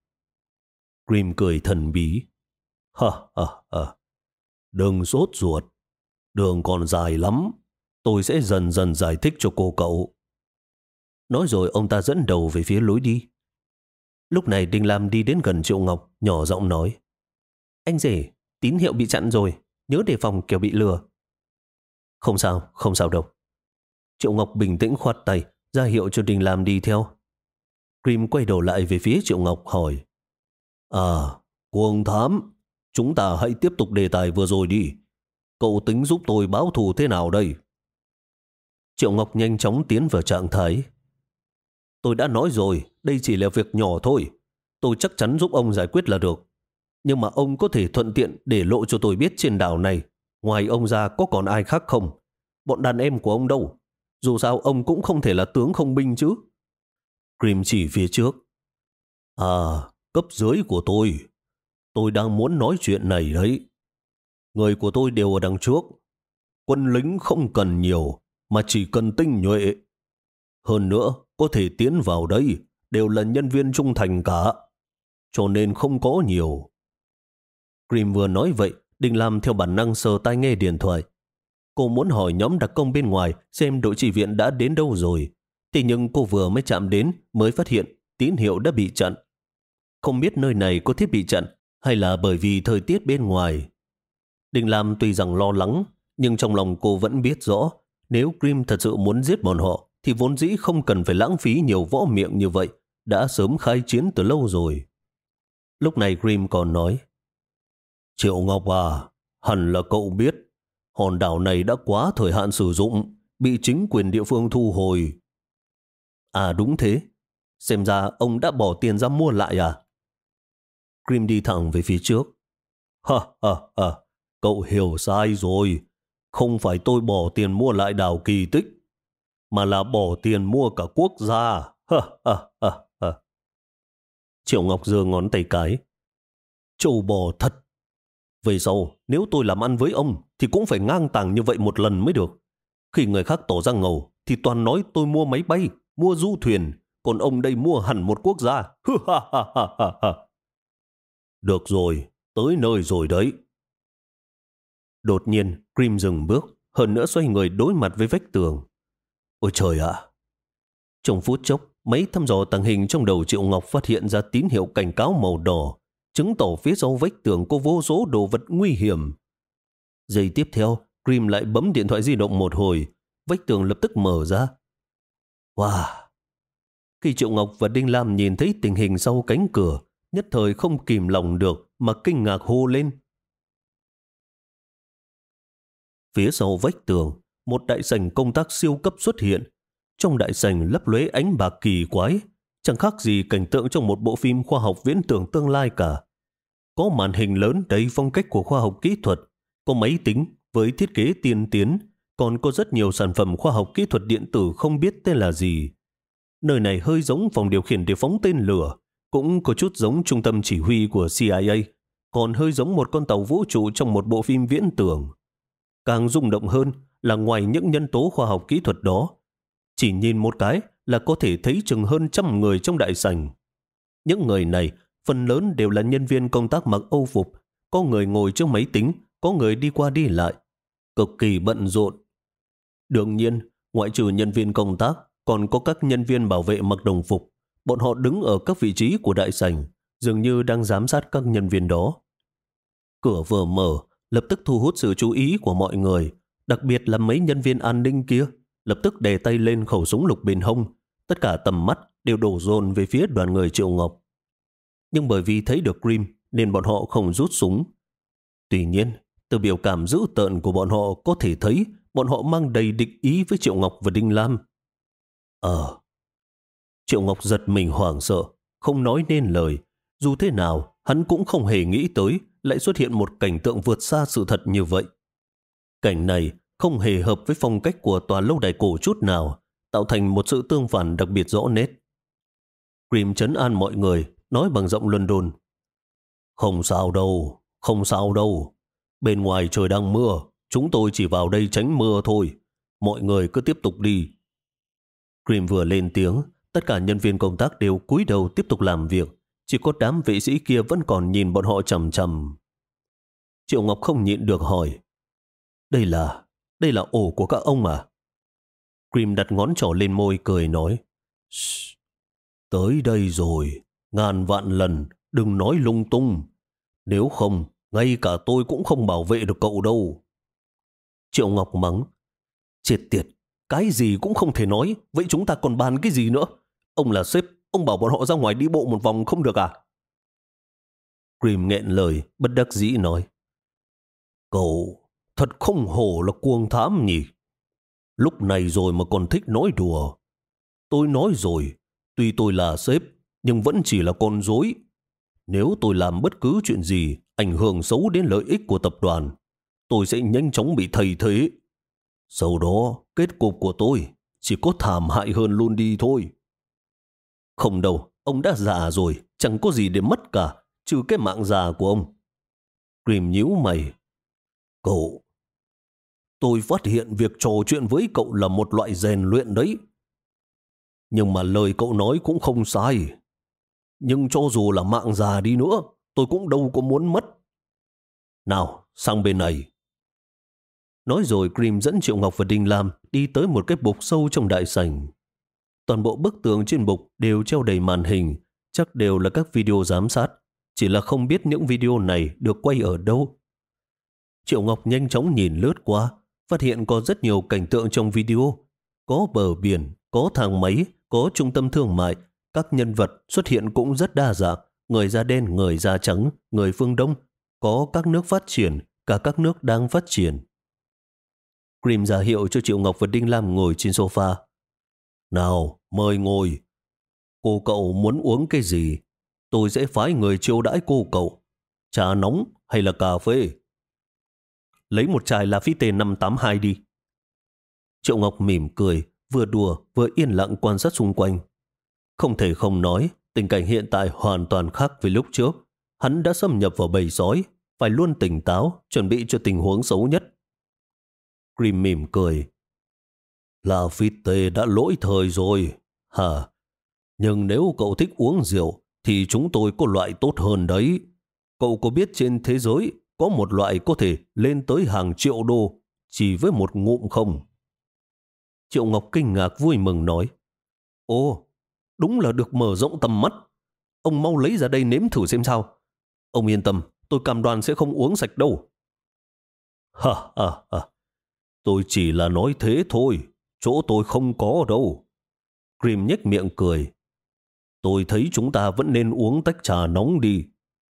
Grim cười thần bí. Ha ha ha, đừng sốt ruột, đường còn dài lắm, tôi sẽ dần dần giải thích cho cô cậu. Nói rồi ông ta dẫn đầu về phía lối đi. Lúc này Đinh Lam đi đến gần Triệu Ngọc, nhỏ giọng nói, anh rể, tín hiệu bị chặn rồi, nhớ đề phòng kiểu bị lừa. Không sao, không sao đâu. Triệu Ngọc bình tĩnh khoát tay, ra hiệu cho Đinh Lam đi theo. Grim quay đầu lại về phía Triệu Ngọc hỏi, À, cuồng thám, chúng ta hãy tiếp tục đề tài vừa rồi đi. Cậu tính giúp tôi báo thù thế nào đây? Triệu Ngọc nhanh chóng tiến vào trạng thái. Tôi đã nói rồi, đây chỉ là việc nhỏ thôi. Tôi chắc chắn giúp ông giải quyết là được. Nhưng mà ông có thể thuận tiện để lộ cho tôi biết trên đảo này, ngoài ông ra có còn ai khác không? Bọn đàn em của ông đâu? Dù sao ông cũng không thể là tướng không binh chứ. Grim chỉ phía trước. À, cấp dưới của tôi. Tôi đang muốn nói chuyện này đấy. Người của tôi đều ở đằng trước. Quân lính không cần nhiều, mà chỉ cần tinh nhuệ. Hơn nữa, có thể tiến vào đây đều là nhân viên trung thành cả. Cho nên không có nhiều. Grim vừa nói vậy, Đinh Lam theo bản năng sờ tai nghe điện thoại. Cô muốn hỏi nhóm đặc công bên ngoài xem đội chỉ viện đã đến đâu rồi. Thế nhưng cô vừa mới chạm đến mới phát hiện tín hiệu đã bị chặn. Không biết nơi này có thiết bị chặn hay là bởi vì thời tiết bên ngoài. Đinh Lam tuy rằng lo lắng, nhưng trong lòng cô vẫn biết rõ nếu Grim thật sự muốn giết bọn họ thì vốn dĩ không cần phải lãng phí nhiều võ miệng như vậy, đã sớm khai chiến từ lâu rồi. Lúc này Grim còn nói, Triệu Ngọc à, hẳn là cậu biết hòn đảo này đã quá thời hạn sử dụng, bị chính quyền địa phương thu hồi. À đúng thế, xem ra ông đã bỏ tiền ra mua lại à? Grim đi thẳng về phía trước. Ha ha ha, cậu hiểu sai rồi. Không phải tôi bỏ tiền mua lại đảo Kỳ Tích, mà là bỏ tiền mua cả quốc gia. Ha ha ha ha. Triệu Ngọc giơ ngón tay cái. Trâu bò thật. Về sau, nếu tôi làm ăn với ông thì cũng phải ngang tàng như vậy một lần mới được. Khi người khác tỏ ra ngầu thì toàn nói tôi mua máy bay, mua du thuyền, còn ông đây mua hẳn một quốc gia. Ha ha ha ha ha. Được rồi, tới nơi rồi đấy. Đột nhiên, Grim dừng bước, hơn nữa xoay người đối mặt với vách tường. Ôi trời ạ! Trong phút chốc, mấy thăm dò tàng hình trong đầu Triệu Ngọc phát hiện ra tín hiệu cảnh cáo màu đỏ, chứng tỏ phía sau vách tường có vô số đồ vật nguy hiểm. Giây tiếp theo, Grim lại bấm điện thoại di động một hồi, vách tường lập tức mở ra. Wow! Khi Triệu Ngọc và Đinh Lam nhìn thấy tình hình sau cánh cửa, nhất thời không kìm lòng được mà kinh ngạc hô lên. Phía sau vách tường, một đại sảnh công tác siêu cấp xuất hiện. Trong đại sảnh lấp lóe ánh bạc kỳ quái, chẳng khác gì cảnh tượng trong một bộ phim khoa học viễn tưởng tương lai cả. Có màn hình lớn đầy phong cách của khoa học kỹ thuật, có máy tính với thiết kế tiên tiến, còn có rất nhiều sản phẩm khoa học kỹ thuật điện tử không biết tên là gì. Nơi này hơi giống phòng điều khiển để phóng tên lửa, cũng có chút giống trung tâm chỉ huy của C I A, còn hơi giống một con tàu vũ trụ trong một bộ phim viễn tưởng. Càng rung động hơn là ngoài những nhân tố khoa học kỹ thuật đó, chỉ nhìn một cái là có thể thấy chừng hơn trăm người trong đại sảnh. Những người này phần lớn đều là nhân viên công tác mặc âu phục, có người ngồi trước máy tính, có người đi qua đi lại, cực kỳ bận rộn. Đương nhiên, ngoại trừ nhân viên công tác, còn có các nhân viên bảo vệ mặc đồng phục. Bọn họ đứng ở các vị trí của đại sảnh, dường như đang giám sát các nhân viên đó. Cửa vừa mở, lập tức thu hút sự chú ý của mọi người, đặc biệt là mấy nhân viên an ninh kia, lập tức đè tay lên khẩu súng lục bên hông. Tất cả tầm mắt đều đổ dồn về phía đoàn người Triệu Ngọc. Nhưng bởi vì thấy được Grim nên bọn họ không rút súng. Tuy nhiên, từ biểu cảm dữ tợn của bọn họ có thể thấy bọn họ mang đầy địch ý với Triệu Ngọc và Đinh Lam. Ờ... Triệu Ngọc giật mình hoảng sợ, không nói nên lời. Dù thế nào, hắn cũng không hề nghĩ tới lại xuất hiện một cảnh tượng vượt xa sự thật như vậy. Cảnh này không hề hợp với phong cách của tòa lâu đài cổ chút nào, tạo thành một sự tương phản đặc biệt rõ nét. Grim trấn an mọi người, nói bằng giọng London. Không sao đâu, không sao đâu. Bên ngoài trời đang mưa, chúng tôi chỉ vào đây tránh mưa thôi. Mọi người cứ tiếp tục đi. Grim vừa lên tiếng, tất cả nhân viên công tác đều cúi đầu tiếp tục làm việc. Chỉ có đám vệ sĩ kia vẫn còn nhìn bọn họ chằm chằm. Triệu Ngọc không nhịn được hỏi. Đây là, đây là ổ của các ông à? Grim đặt ngón trỏ lên môi cười nói. Tới đây rồi, ngàn vạn lần đừng nói lung tung. Nếu không, ngay cả tôi cũng không bảo vệ được cậu đâu. Triệu Ngọc mắng. Chết tiệt, cái gì cũng không thể nói, vậy chúng ta còn bàn cái gì nữa? Ông là sếp, ông bảo bọn họ ra ngoài đi bộ một vòng không được à? Grim nghẹn lời, bất đắc dĩ nói. Cậu thật không hổ là cuồng thám nhỉ? Lúc này rồi mà còn thích nói đùa. Tôi nói rồi, tuy tôi là sếp, nhưng vẫn chỉ là con rối. Nếu tôi làm bất cứ chuyện gì ảnh hưởng xấu đến lợi ích của tập đoàn, tôi sẽ nhanh chóng bị thay thế. Sau đó, kết cục của tôi chỉ có thảm hại hơn luôn đi thôi. Không đâu, ông đã già rồi, chẳng có gì để mất cả, trừ cái mạng già của ông. Grim nhíu mày. Cậu, tôi phát hiện việc trò chuyện với cậu là một loại rèn luyện đấy. Nhưng mà lời cậu nói cũng không sai. Nhưng cho dù là mạng già đi nữa, tôi cũng đâu có muốn mất. Nào, sang bên này. Nói rồi Grim dẫn Triệu Ngọc và Đinh Lam đi tới một cái bục sâu trong đại sảnh. Toàn bộ bức tường trên bục đều treo đầy màn hình, chắc đều là các video giám sát, chỉ là không biết những video này được quay ở đâu. Triệu Ngọc nhanh chóng nhìn lướt qua, phát hiện có rất nhiều cảnh tượng trong video. Có bờ biển, có thang máy, có trung tâm thương mại, các nhân vật xuất hiện cũng rất đa dạng, người da đen, người da trắng, người phương Đông, có các nước phát triển, cả các nước đang phát triển. Grim ra hiệu cho Triệu Ngọc và Đinh Lam ngồi trên sofa. Nào, mời ngồi. Cô cậu muốn uống cái gì? Tôi sẽ phái người chiêu đãi cô cậu. Trà nóng hay là cà phê? Lấy một chai Lafite năm tám hai đi. Triệu Ngọc mỉm cười, vừa đùa vừa yên lặng quan sát xung quanh. Không thể không nói, tình cảnh hiện tại hoàn toàn khác với lúc trước. Hắn đã xâm nhập vào bầy sói, phải luôn tỉnh táo, chuẩn bị cho tình huống xấu nhất. Grim mỉm cười. Lafite đã lỗi thời rồi, hả? Nhưng nếu cậu thích uống rượu, thì chúng tôi có loại tốt hơn đấy. Cậu có biết trên thế giới có một loại có thể lên tới hàng triệu đô chỉ với một ngụm không? Triệu Ngọc kinh ngạc vui mừng nói. Ồ, đúng là được mở rộng tầm mắt. Ông mau lấy ra đây nếm thử xem sao. Ông yên tâm, tôi cam đoan sẽ không uống sạch đâu. Ha ha ha, tôi chỉ là nói thế thôi, chỗ tôi không có đâu. Grim nhếch miệng cười. Tôi thấy chúng ta vẫn nên uống tách trà nóng đi.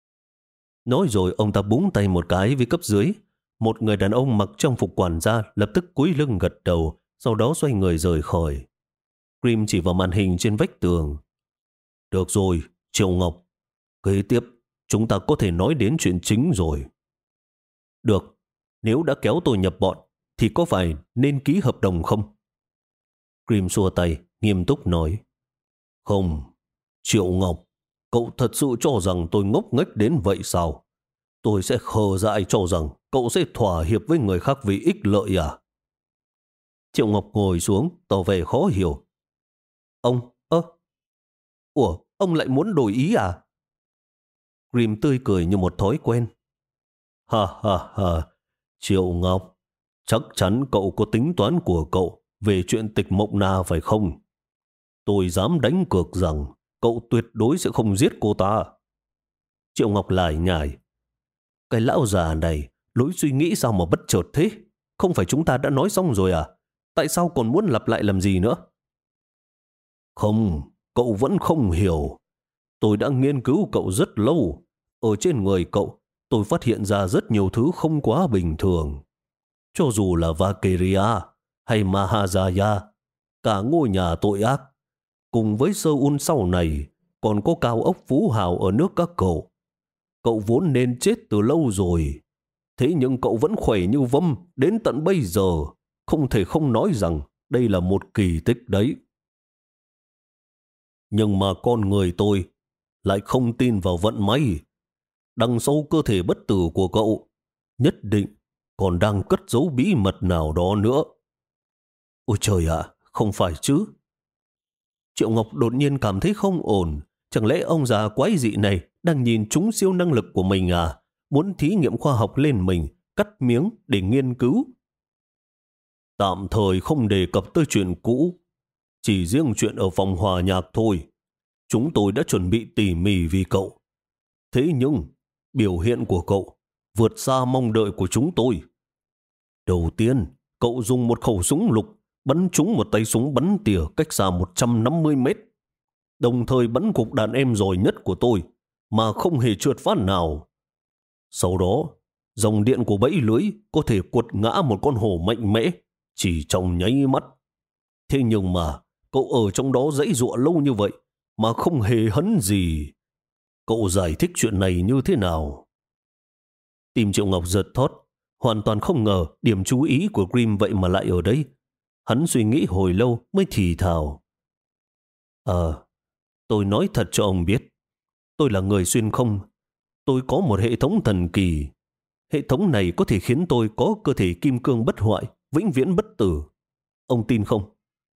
Nói rồi ông ta búng tay một cái với cấp dưới. Một người đàn ông mặc trang phục quản gia lập tức cúi lưng gật đầu, sau đó xoay người rời khỏi. Grim chỉ vào màn hình trên vách tường. Được rồi, Triệu Ngọc. Kế tiếp, chúng ta có thể nói đến chuyện chính rồi. Được, nếu đã kéo tôi nhập bọn, thì có phải nên ký hợp đồng không? Grim xua tay, nghiêm túc nói. Không, Triệu Ngọc, cậu thật sự cho rằng tôi ngốc nghếch đến vậy sao? Tôi sẽ khờ dại cho rằng cậu sẽ thỏa hiệp với người khác vì ích lợi à? Triệu Ngọc ngồi xuống, tỏ vẻ khó hiểu. Ông, ơ, ủa, ông lại muốn đổi ý à? Grim tươi cười như một thói quen. Ha ha ha, Triệu Ngọc, chắc chắn cậu có tính toán của cậu về chuyện Tịch Mộng Na phải không? Tôi dám đánh cược rằng cậu tuyệt đối sẽ không giết cô ta. Triệu Ngọc lải nhải. Cái lão già này, lối suy nghĩ sao mà bất chợt thế? Không phải chúng ta đã nói xong rồi à? Tại sao còn muốn lặp lại làm gì nữa? Không, cậu vẫn không hiểu. Tôi đã nghiên cứu cậu rất lâu. Ở trên người cậu, tôi phát hiện ra rất nhiều thứ không quá bình thường. Cho dù là Valkyria hay Mahajaya, cả ngôi nhà tội ác, cùng với Seoul sau này, còn có cao ốc phú hào ở nước các cậu. Cậu vốn nên chết từ lâu rồi. Thế nhưng cậu vẫn khỏe như vâm đến tận bây giờ, không thể không nói rằng đây là một kỳ tích đấy. Nhưng mà con người tôi lại không tin vào vận may. Đằng sau cơ thể bất tử của cậu nhất định còn đang cất giấu bí mật nào đó nữa. Ôi trời ạ, không phải chứ. Triệu Ngọc đột nhiên cảm thấy không ổn. Chẳng lẽ ông già quái dị này đang nhìn trúng siêu năng lực của mình à? Muốn thí nghiệm khoa học lên mình, cắt miếng để nghiên cứu. Tạm thời không đề cập tới chuyện cũ, chỉ riêng chuyện ở phòng hòa nhạc thôi. Chúng tôi đã chuẩn bị tỉ mỉ vì cậu. Thế nhưng, biểu hiện của cậu vượt xa mong đợi của chúng tôi. Đầu tiên, cậu dùng một khẩu súng lục bắn trúng một tay súng bắn tỉa cách xa một trăm năm mươi mét, đồng thời bắn cục đàn em giỏi nhất của tôi mà không hề trượt phát nào. Sau đó, dòng điện của bẫy lưới có thể quật ngã một con hổ mạnh mẽ chỉ trong nháy mắt. Thế nhưng mà, cậu ở trong đó giãy giụa lâu như vậy mà không hề hấn gì. Cậu giải thích chuyện này như thế nào? Tim Triệu Ngọc giật thót, hoàn toàn không ngờ điểm chú ý của Grimm vậy mà lại ở đây. Hắn suy nghĩ hồi lâu mới thì thào. Ờ, tôi nói thật cho ông biết. Tôi là người xuyên không. Tôi có một hệ thống thần kỳ. Hệ thống này có thể khiến tôi có cơ thể kim cương bất hoại, vĩnh viễn bất tử. Ông tin không?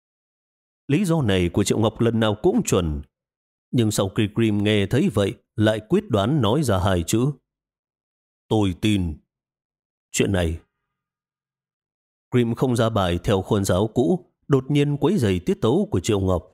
Lý do này của Triệu Ngọc lần nào cũng chuẩn. Nhưng sau khi Grimm nghe thấy vậy, lại quyết đoán nói ra hai chữ. Tôi tin. Chuyện này. Grimm không ra bài theo khuôn giáo cũ, đột nhiên quấy rầy tiết tấu của Triệu Ngọc.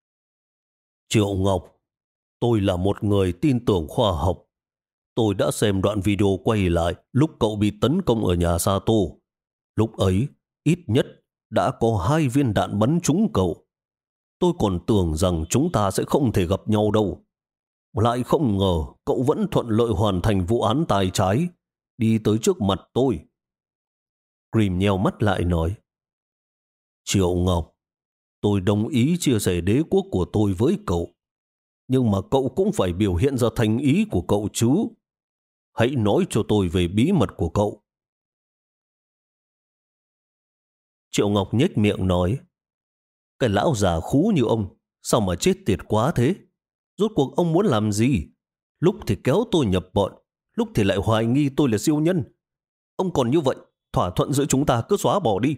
Triệu Ngọc, tôi là một người tin tưởng khoa học. Tôi đã xem đoạn video quay lại lúc cậu bị tấn công ở nhà Sato. Lúc ấy, ít nhất đã có hai viên đạn bắn trúng cậu. Tôi còn tưởng rằng chúng ta sẽ không thể gặp nhau đâu. Lại không ngờ cậu vẫn thuận lợi hoàn thành vụ án tài trái, đi tới trước mặt tôi. Grimm nheo mắt lại nói. Triệu Ngọc, tôi đồng ý chia sẻ đế quốc của tôi với cậu. Nhưng mà cậu cũng phải biểu hiện ra thành ý của cậu chứ. Hãy nói cho tôi về bí mật của cậu. Triệu Ngọc nhếch miệng nói. Cái lão già khú như ông, sao mà chết tiệt quá thế? Rốt cuộc ông muốn làm gì? Lúc thì kéo tôi nhập bọn, lúc thì lại hoài nghi tôi là siêu nhân. Ông còn như vậy, thỏa thuận giữa chúng ta cứ xóa bỏ đi.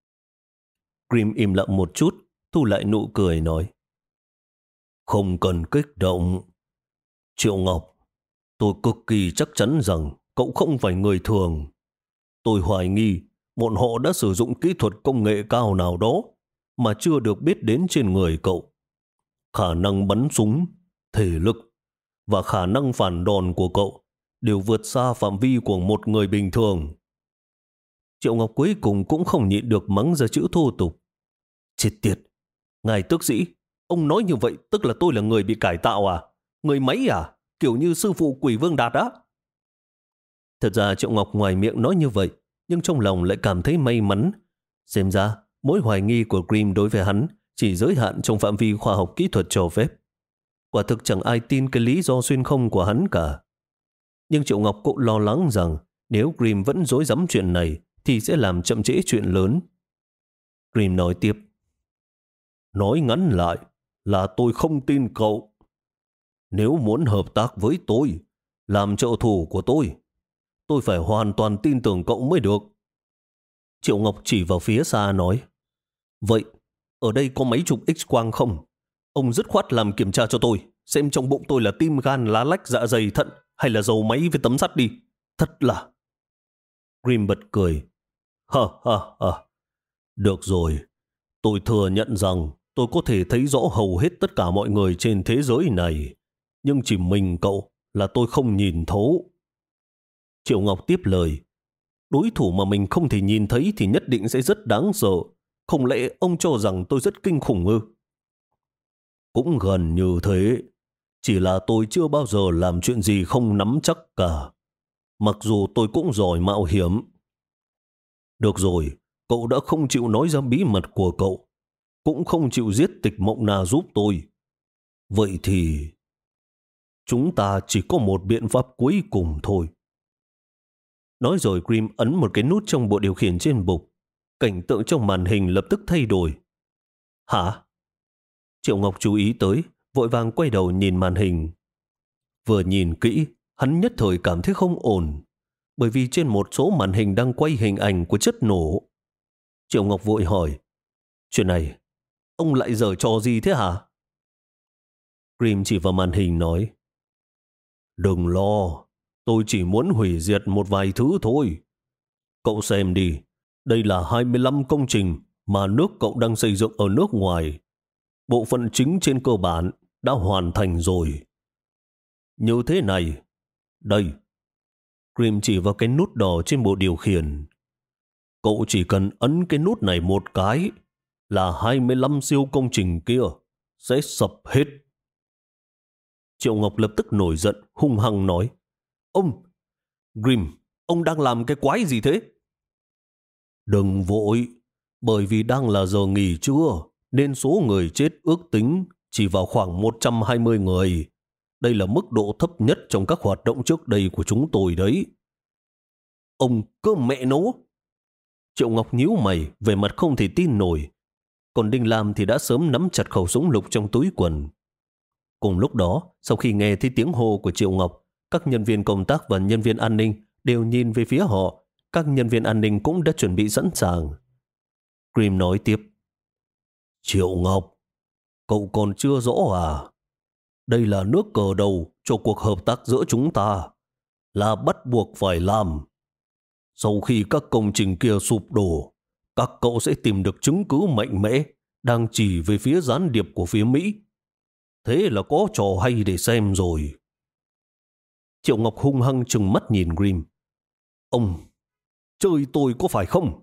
Grimm im lặng một chút, thu lại nụ cười nói. Không cần kích động. Triệu Ngọc, tôi cực kỳ chắc chắn rằng cậu không phải người thường. Tôi hoài nghi bọn họ đã sử dụng kỹ thuật công nghệ cao nào đó mà chưa được biết đến trên người cậu. Khả năng bắn súng, thể lực và khả năng phản đòn của cậu đều vượt xa phạm vi của một người bình thường. Triệu Ngọc cuối cùng cũng không nhịn được mắng ra chữ thô tục. Chết tiệt! Ngài tước sĩ, ông nói như vậy tức là tôi là người bị cải tạo à? Người máy à? Kiểu như sư phụ Quỷ Vương Đạt á? Thật ra Triệu Ngọc ngoài miệng nói như vậy, nhưng trong lòng lại cảm thấy may mắn. Xem ra, mối hoài nghi của Grimm đối với hắn chỉ giới hạn trong phạm vi khoa học kỹ thuật cho phép. Quả thực chẳng ai tin cái lý do xuyên không của hắn cả. Nhưng Triệu Ngọc cũng lo lắng rằng nếu Grimm vẫn dối dám chuyện này thì sẽ làm chậm trễ chuyện lớn. Grimm nói tiếp. Nói ngắn lại là tôi không tin cậu. Nếu muốn hợp tác với tôi, làm trợ thủ của tôi, tôi phải hoàn toàn tin tưởng cậu mới được. Triệu Ngọc chỉ vào phía xa nói. Vậy, ở đây có máy chụp X-quang không? Ông dứt khoát làm kiểm tra cho tôi, xem trong bụng tôi là tim, gan, lá lách, dạ dày, thận hay là dầu máy với tấm sắt đi. Thật là... Grimm bật cười. Ha ha ha. Được rồi, tôi thừa nhận rằng tôi có thể thấy rõ hầu hết tất cả mọi người trên thế giới này, nhưng chỉ mình cậu là tôi không nhìn thấu. Triệu Ngọc tiếp lời. Đối thủ mà mình không thể nhìn thấy thì nhất định sẽ rất đáng sợ. Không lẽ ông cho rằng tôi rất kinh khủng ư? Cũng gần như thế. Chỉ là tôi chưa bao giờ làm chuyện gì không nắm chắc cả. Mặc dù tôi cũng giỏi mạo hiểm. Được rồi, cậu đã không chịu nói ra bí mật của cậu, cũng không chịu giết Tịch Mộng Na giúp tôi. Vậy thì chúng ta chỉ có một biện pháp cuối cùng thôi. Nói rồi Grimm ấn một cái nút trong bộ điều khiển trên bục. Cảnh tượng trong màn hình lập tức thay đổi. Hả? Triệu Ngọc chú ý tới, vội vàng quay đầu nhìn màn hình. Vừa nhìn kỹ, hắn nhất thời cảm thấy không ổn, bởi vì trên một số màn hình đang quay hình ảnh của chất nổ. Triệu Ngọc vội hỏi, chuyện này, ông lại giở trò gì thế hả? Grim chỉ vào màn hình nói, đừng lo, tôi chỉ muốn hủy diệt một vài thứ thôi. Cậu xem đi, đây là hai mươi lăm công trình mà nước cậu đang xây dựng ở nước ngoài. Bộ phận chính trên cơ bản đã hoàn thành rồi. Như thế này, đây. Grim chỉ vào cái nút đỏ trên bộ điều khiển. Cậu chỉ cần ấn cái nút này một cái là hai mươi lăm siêu công trình kia sẽ sập hết. Triệu Ngọc lập tức nổi giận, hung hăng nói, Ông, Grim, ông đang làm cái quái gì thế? Đừng vội, bởi vì đang là giờ nghỉ trưa, nên số người chết ước tính chỉ vào khoảng một trăm hai mươi người. Đây là mức độ thấp nhất trong các hoạt động trước đây của chúng tôi đấy. Ông cơ mẹ nó! Triệu Ngọc nhíu mày, vẻ mặt không thể tin nổi. Còn Đinh Lam thì đã sớm nắm chặt khẩu súng lục trong túi quần. Cùng lúc đó, sau khi nghe thấy tiếng hô của Triệu Ngọc, các nhân viên công tác và nhân viên an ninh đều nhìn về phía họ. Các nhân viên an ninh cũng đã chuẩn bị sẵn sàng. Grim nói tiếp, Triệu Ngọc, cậu còn chưa rõ à? Đây là nước cờ đầu cho cuộc hợp tác giữa chúng ta, là bắt buộc phải làm. Sau khi các công trình kia sụp đổ, các cậu sẽ tìm được chứng cứ mạnh mẽ đang chỉ về phía gián điệp của phía Mỹ. Thế là có trò hay để xem rồi. Triệu Ngọc hung hăng trừng mắt nhìn Grim. Ông, chơi tôi có phải không?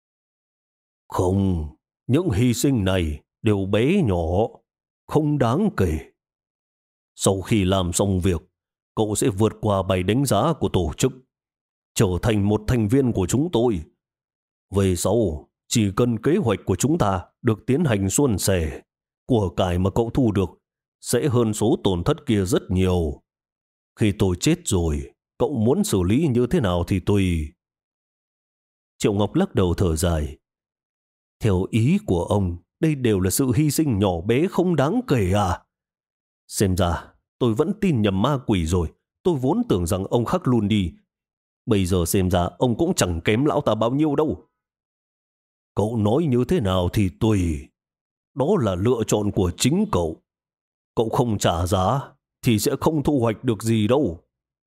Không, những hy sinh này đều bé nhỏ, không đáng kể. Sau khi làm xong việc, cậu sẽ vượt qua bài đánh giá của tổ chức, trở thành một thành viên của chúng tôi. Về sau, chỉ cần kế hoạch của chúng ta được tiến hành suôn sẻ, của cải mà cậu thu được sẽ hơn số tổn thất kia rất nhiều. Khi tôi chết rồi, cậu muốn xử lý như thế nào thì tùy. Triệu Ngọc lắc đầu thở dài. Theo ý của ông, đây đều là sự hy sinh nhỏ bé không đáng kể à? Xem ra, tôi vẫn tin nhầm ma quỷ rồi. Tôi vốn tưởng rằng ông khắc luôn đi. Bây giờ xem ra ông cũng chẳng kém lão ta bao nhiêu đâu. Cậu nói như thế nào thì tùy. Đó là lựa chọn của chính cậu. Cậu không trả giá thì sẽ không thu hoạch được gì đâu.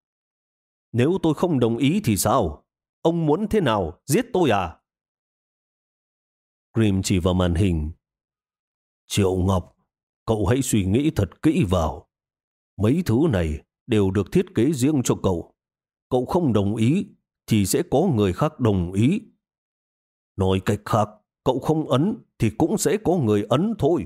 Nếu tôi không đồng ý thì sao? Ông muốn thế nào? Giết tôi à? Grim chỉ vào màn hình. Triệu Ngọc, cậu hãy suy nghĩ thật kỹ vào. Mấy thứ này đều được thiết kế riêng cho cậu. Cậu không đồng ý thì sẽ có người khác đồng ý. Nói cách khác, cậu không ấn thì cũng sẽ có người ấn thôi.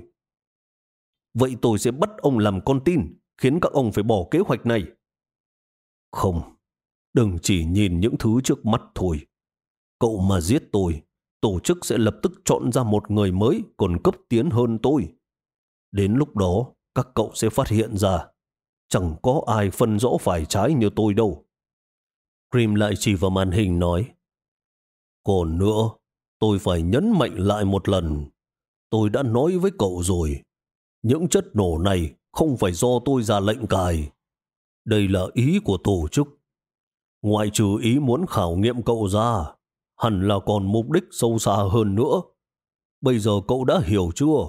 Vậy tôi sẽ bắt ông làm con tin, khiến các ông phải bỏ kế hoạch này. Không, đừng chỉ nhìn những thứ trước mắt thôi. Cậu mà giết tôi, tổ chức sẽ lập tức chọn ra một người mới còn cấp tiến hơn tôi. Đến lúc đó, các cậu sẽ phát hiện ra chẳng có ai phân rõ phải trái như tôi đâu. Grim lại chỉ vào màn hình nói, còn nữa, tôi phải nhấn mạnh lại một lần. Tôi đã nói với cậu rồi, những chất nổ này không phải do tôi ra lệnh cài. Đây là ý của tổ chức. Ngoại trừ ý muốn khảo nghiệm cậu ra, hẳn là còn mục đích sâu xa hơn nữa. Bây giờ cậu đã hiểu chưa?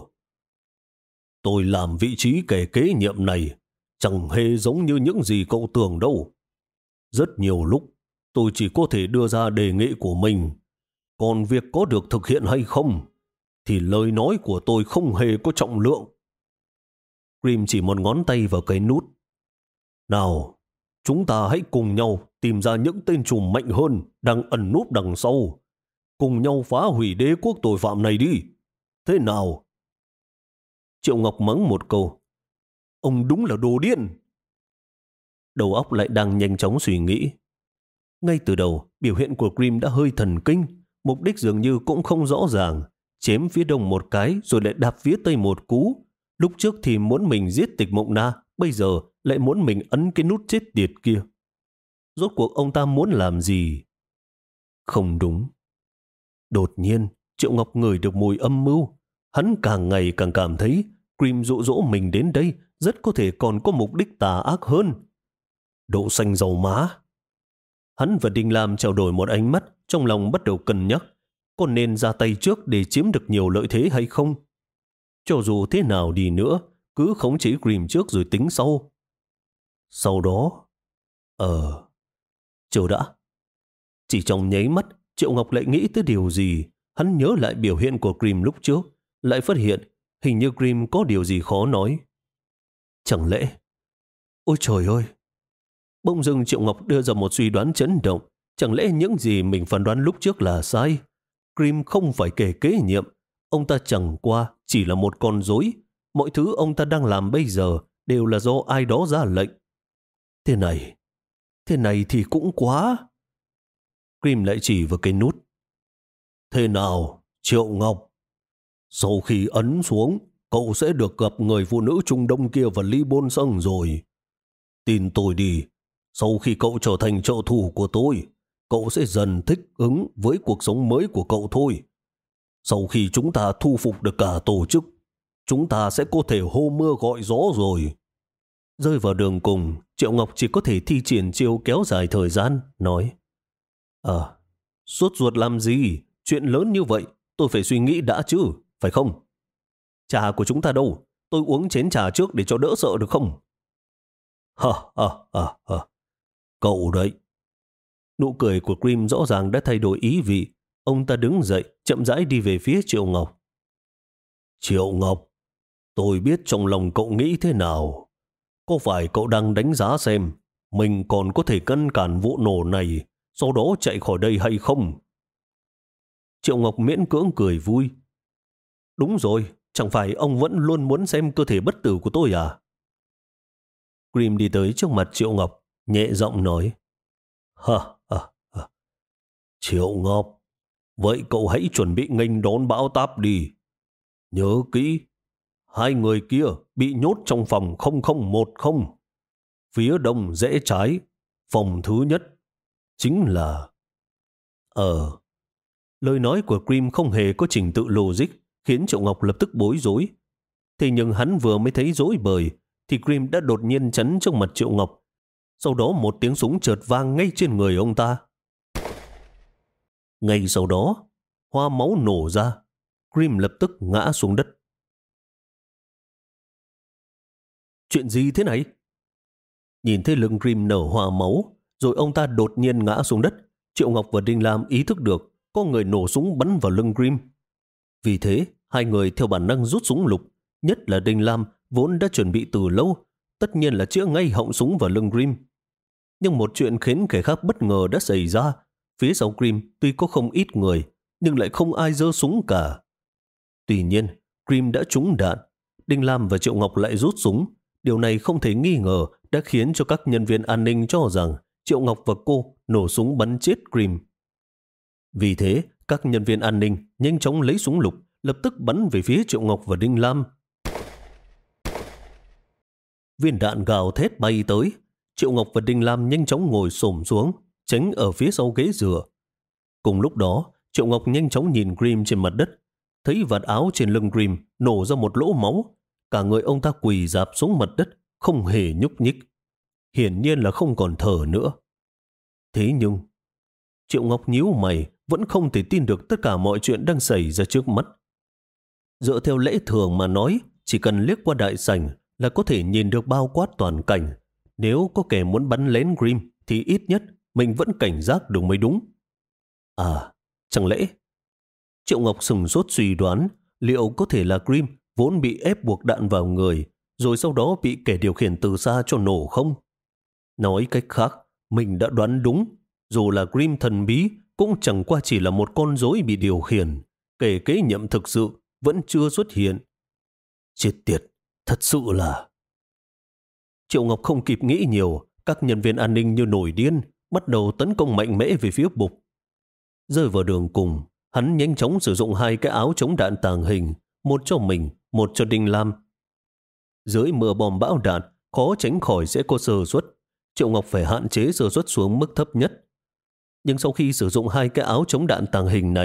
Tôi làm vị trí kẻ kế nhiệm này chẳng hề giống như những gì cậu tưởng đâu. Rất nhiều lúc tôi chỉ có thể đưa ra đề nghị của mình. Còn việc có được thực hiện hay không thì lời nói của tôi không hề có trọng lượng. Grim chỉ một ngón tay vào cái nút. Nào, chúng ta hãy cùng nhau tìm ra những tên trùm mạnh hơn đang ẩn núp đằng sau. Cùng nhau phá hủy đế quốc tội phạm này đi. Thế nào? Triệu Ngọc mắng một câu. Ông đúng là đồ điên. Đầu óc lại đang nhanh chóng suy nghĩ. Ngay từ đầu, biểu hiện của Grim đã hơi thần kinh. Mục đích dường như cũng không rõ ràng. Chém phía đông một cái rồi lại đạp phía tây một cú. Lúc trước thì muốn mình giết Tịch Mộng Na, bây giờ lại muốn mình ấn cái nút chết tiệt kia. Rốt cuộc ông ta muốn làm gì? Không đúng. Đột nhiên, Triệu Ngọc ngửi được mùi âm mưu. Hắn càng ngày càng cảm thấy Cream dụ dỗ mình đến đây rất có thể còn có mục đích tà ác hơn. Đậu xanh dầu má. Hắn và Đinh Lam trao đổi một ánh mắt, trong lòng bắt đầu cân nhắc có nên ra tay trước để chiếm được nhiều lợi thế hay không. Cho dù thế nào đi nữa, cứ khống chế Cream trước rồi tính sau. Sau đó... Ờ... Chờ đã. Chỉ trong nháy mắt, Triệu Ngọc lại nghĩ tới điều gì. Hắn nhớ lại biểu hiện của Cream lúc trước, lại phát hiện hình như Cream có điều gì khó nói. Chẳng lẽ... Ôi trời ơi! Bỗng dưng Triệu Ngọc đưa ra một suy đoán chấn động. Chẳng lẽ những gì mình phán đoán lúc trước là sai? Cream không phải kẻ kế nhiệm. Ông ta chẳng qua chỉ là một con rối. Mọi thứ ông ta đang làm bây giờ đều là do ai đó ra lệnh. Thế này, thế này thì cũng quá. Cream lại chỉ vào cái nút. Thế nào, Triệu Ngọc? Sau khi ấn xuống, cậu sẽ được gặp người phụ nữ Trung Đông kia và Lee Bôn Sung rồi. Tin tôi đi, sau khi cậu trở thành trợ thủ của tôi, cậu sẽ dần thích ứng với cuộc sống mới của cậu thôi. Sau khi chúng ta thu phục được cả tổ chức, chúng ta sẽ có thể hô mưa gọi gió rồi. Rơi vào đường cùng, Triệu Ngọc chỉ có thể thi triển chiêu kéo dài thời gian, nói. À, sốt ruột làm gì? Chuyện lớn như vậy, tôi phải suy nghĩ đã chứ, phải không? Trà của chúng ta đâu? Tôi uống chén trà trước để cho đỡ sợ được không? Hả, hả, hả, hả. Cậu đấy. Nụ cười của Cream rõ ràng đã thay đổi ý vị. Ông ta đứng dậy, chậm rãi đi về phía Triệu Ngọc. Triệu Ngọc, tôi biết trong lòng cậu nghĩ thế nào. Có phải cậu đang đánh giá xem mình còn có thể ngăn cản vụ nổ này, sau đó chạy khỏi đây hay không? Triệu Ngọc miễn cưỡng cười vui. Đúng rồi, chẳng phải ông vẫn luôn muốn xem cơ thể bất tử của tôi à? Cream đi tới trước mặt Triệu Ngọc, nhẹ giọng nói. Hả, hả, hả. Triệu Ngọc, vậy cậu hãy chuẩn bị nghênh đón bão táp đi. Nhớ kỹ, hai người kia bị nhốt trong phòng không không một không. Phía đông rẽ trái, phòng thứ nhất chính là... Ờ... Lời nói của Cream không hề có trình tự logic, khiến Triệu Ngọc lập tức bối rối. Thế nhưng hắn vừa mới thấy rối bời, thì Cream đã đột nhiên chắn trong mặt Triệu Ngọc. Sau đó một tiếng súng chợt vang ngay trên người ông ta. Ngay sau đó, hoa máu nổ ra. Cream lập tức ngã xuống đất. Chuyện gì thế này? Nhìn thấy lưng Cream nở hoa máu, rồi ông ta đột nhiên ngã xuống đất, Triệu Ngọc và Đinh Lam ý thức được có người nổ súng bắn vào lưng Cream. Vì thế, hai người theo bản năng rút súng lục, nhất là Đinh Lam vốn đã chuẩn bị từ lâu, tất nhiên là chĩa ngay họng súng vào lưng Cream. Nhưng một chuyện khiến kẻ khác bất ngờ đã xảy ra. Phía sau Cream tuy có không ít người, nhưng lại không ai giơ súng cả. Tuy nhiên, Cream đã trúng đạn. Đinh Lam và Triệu Ngọc lại rút súng. Điều này không thể nghi ngờ đã khiến cho các nhân viên an ninh cho rằng Triệu Ngọc và cô nổ súng bắn chết Cream. Vì thế, các nhân viên an ninh nhanh chóng lấy súng lục, lập tức bắn về phía Triệu Ngọc và Đinh Lam. Viên đạn gào thét bay tới. Triệu Ngọc và Đinh Lam nhanh chóng ngồi xổm xuống, tránh ở phía sau ghế dựa. Cùng lúc đó, Triệu Ngọc nhanh chóng nhìn Cream trên mặt đất, thấy vạt áo trên lưng Cream nổ ra một lỗ máu. Cả người ông ta quỳ rạp xuống mặt đất, không hề nhúc nhích. Hiển nhiên là không còn thở nữa. Thế nhưng, Triệu Ngọc nhíu mày, vẫn không thể tin được tất cả mọi chuyện đang xảy ra trước mắt. Dựa theo lẽ thường mà nói, chỉ cần liếc qua đại sảnh là có thể nhìn được bao quát toàn cảnh. Nếu có kẻ muốn bắn lén Cream thì ít nhất mình vẫn cảnh giác được mới đúng. À, chẳng lẽ... Triệu Ngọc sừng sốt suy đoán liệu có thể là Cream vốn bị ép buộc đạn vào người, rồi sau đó bị kẻ điều khiển từ xa cho nổ không? Nói cách khác, mình đã đoán đúng. Dù là Cream thần bí, cũng chẳng qua chỉ là một con rối bị điều khiển. Kẻ kế nhiệm thực sự vẫn chưa xuất hiện. Chết tiệt, thật sự là... Triệu Ngọc không kịp nghĩ nhiều, các nhân viên an ninh như nổi điên, bắt đầu tấn công mạnh mẽ về phía Bục. Rơi vào đường cùng, hắn nhanh chóng sử dụng hai cái áo chống đạn tàng hình, một cho mình, một cho Đinh Lam. Dưới mưa bom bão đạn, khó tránh khỏi sẽ có sơ suất. Triệu Ngọc phải hạn chế sơ suất xuống mức thấp nhất. Nhưng sau khi sử dụng hai cái áo chống đạn tàng hình này,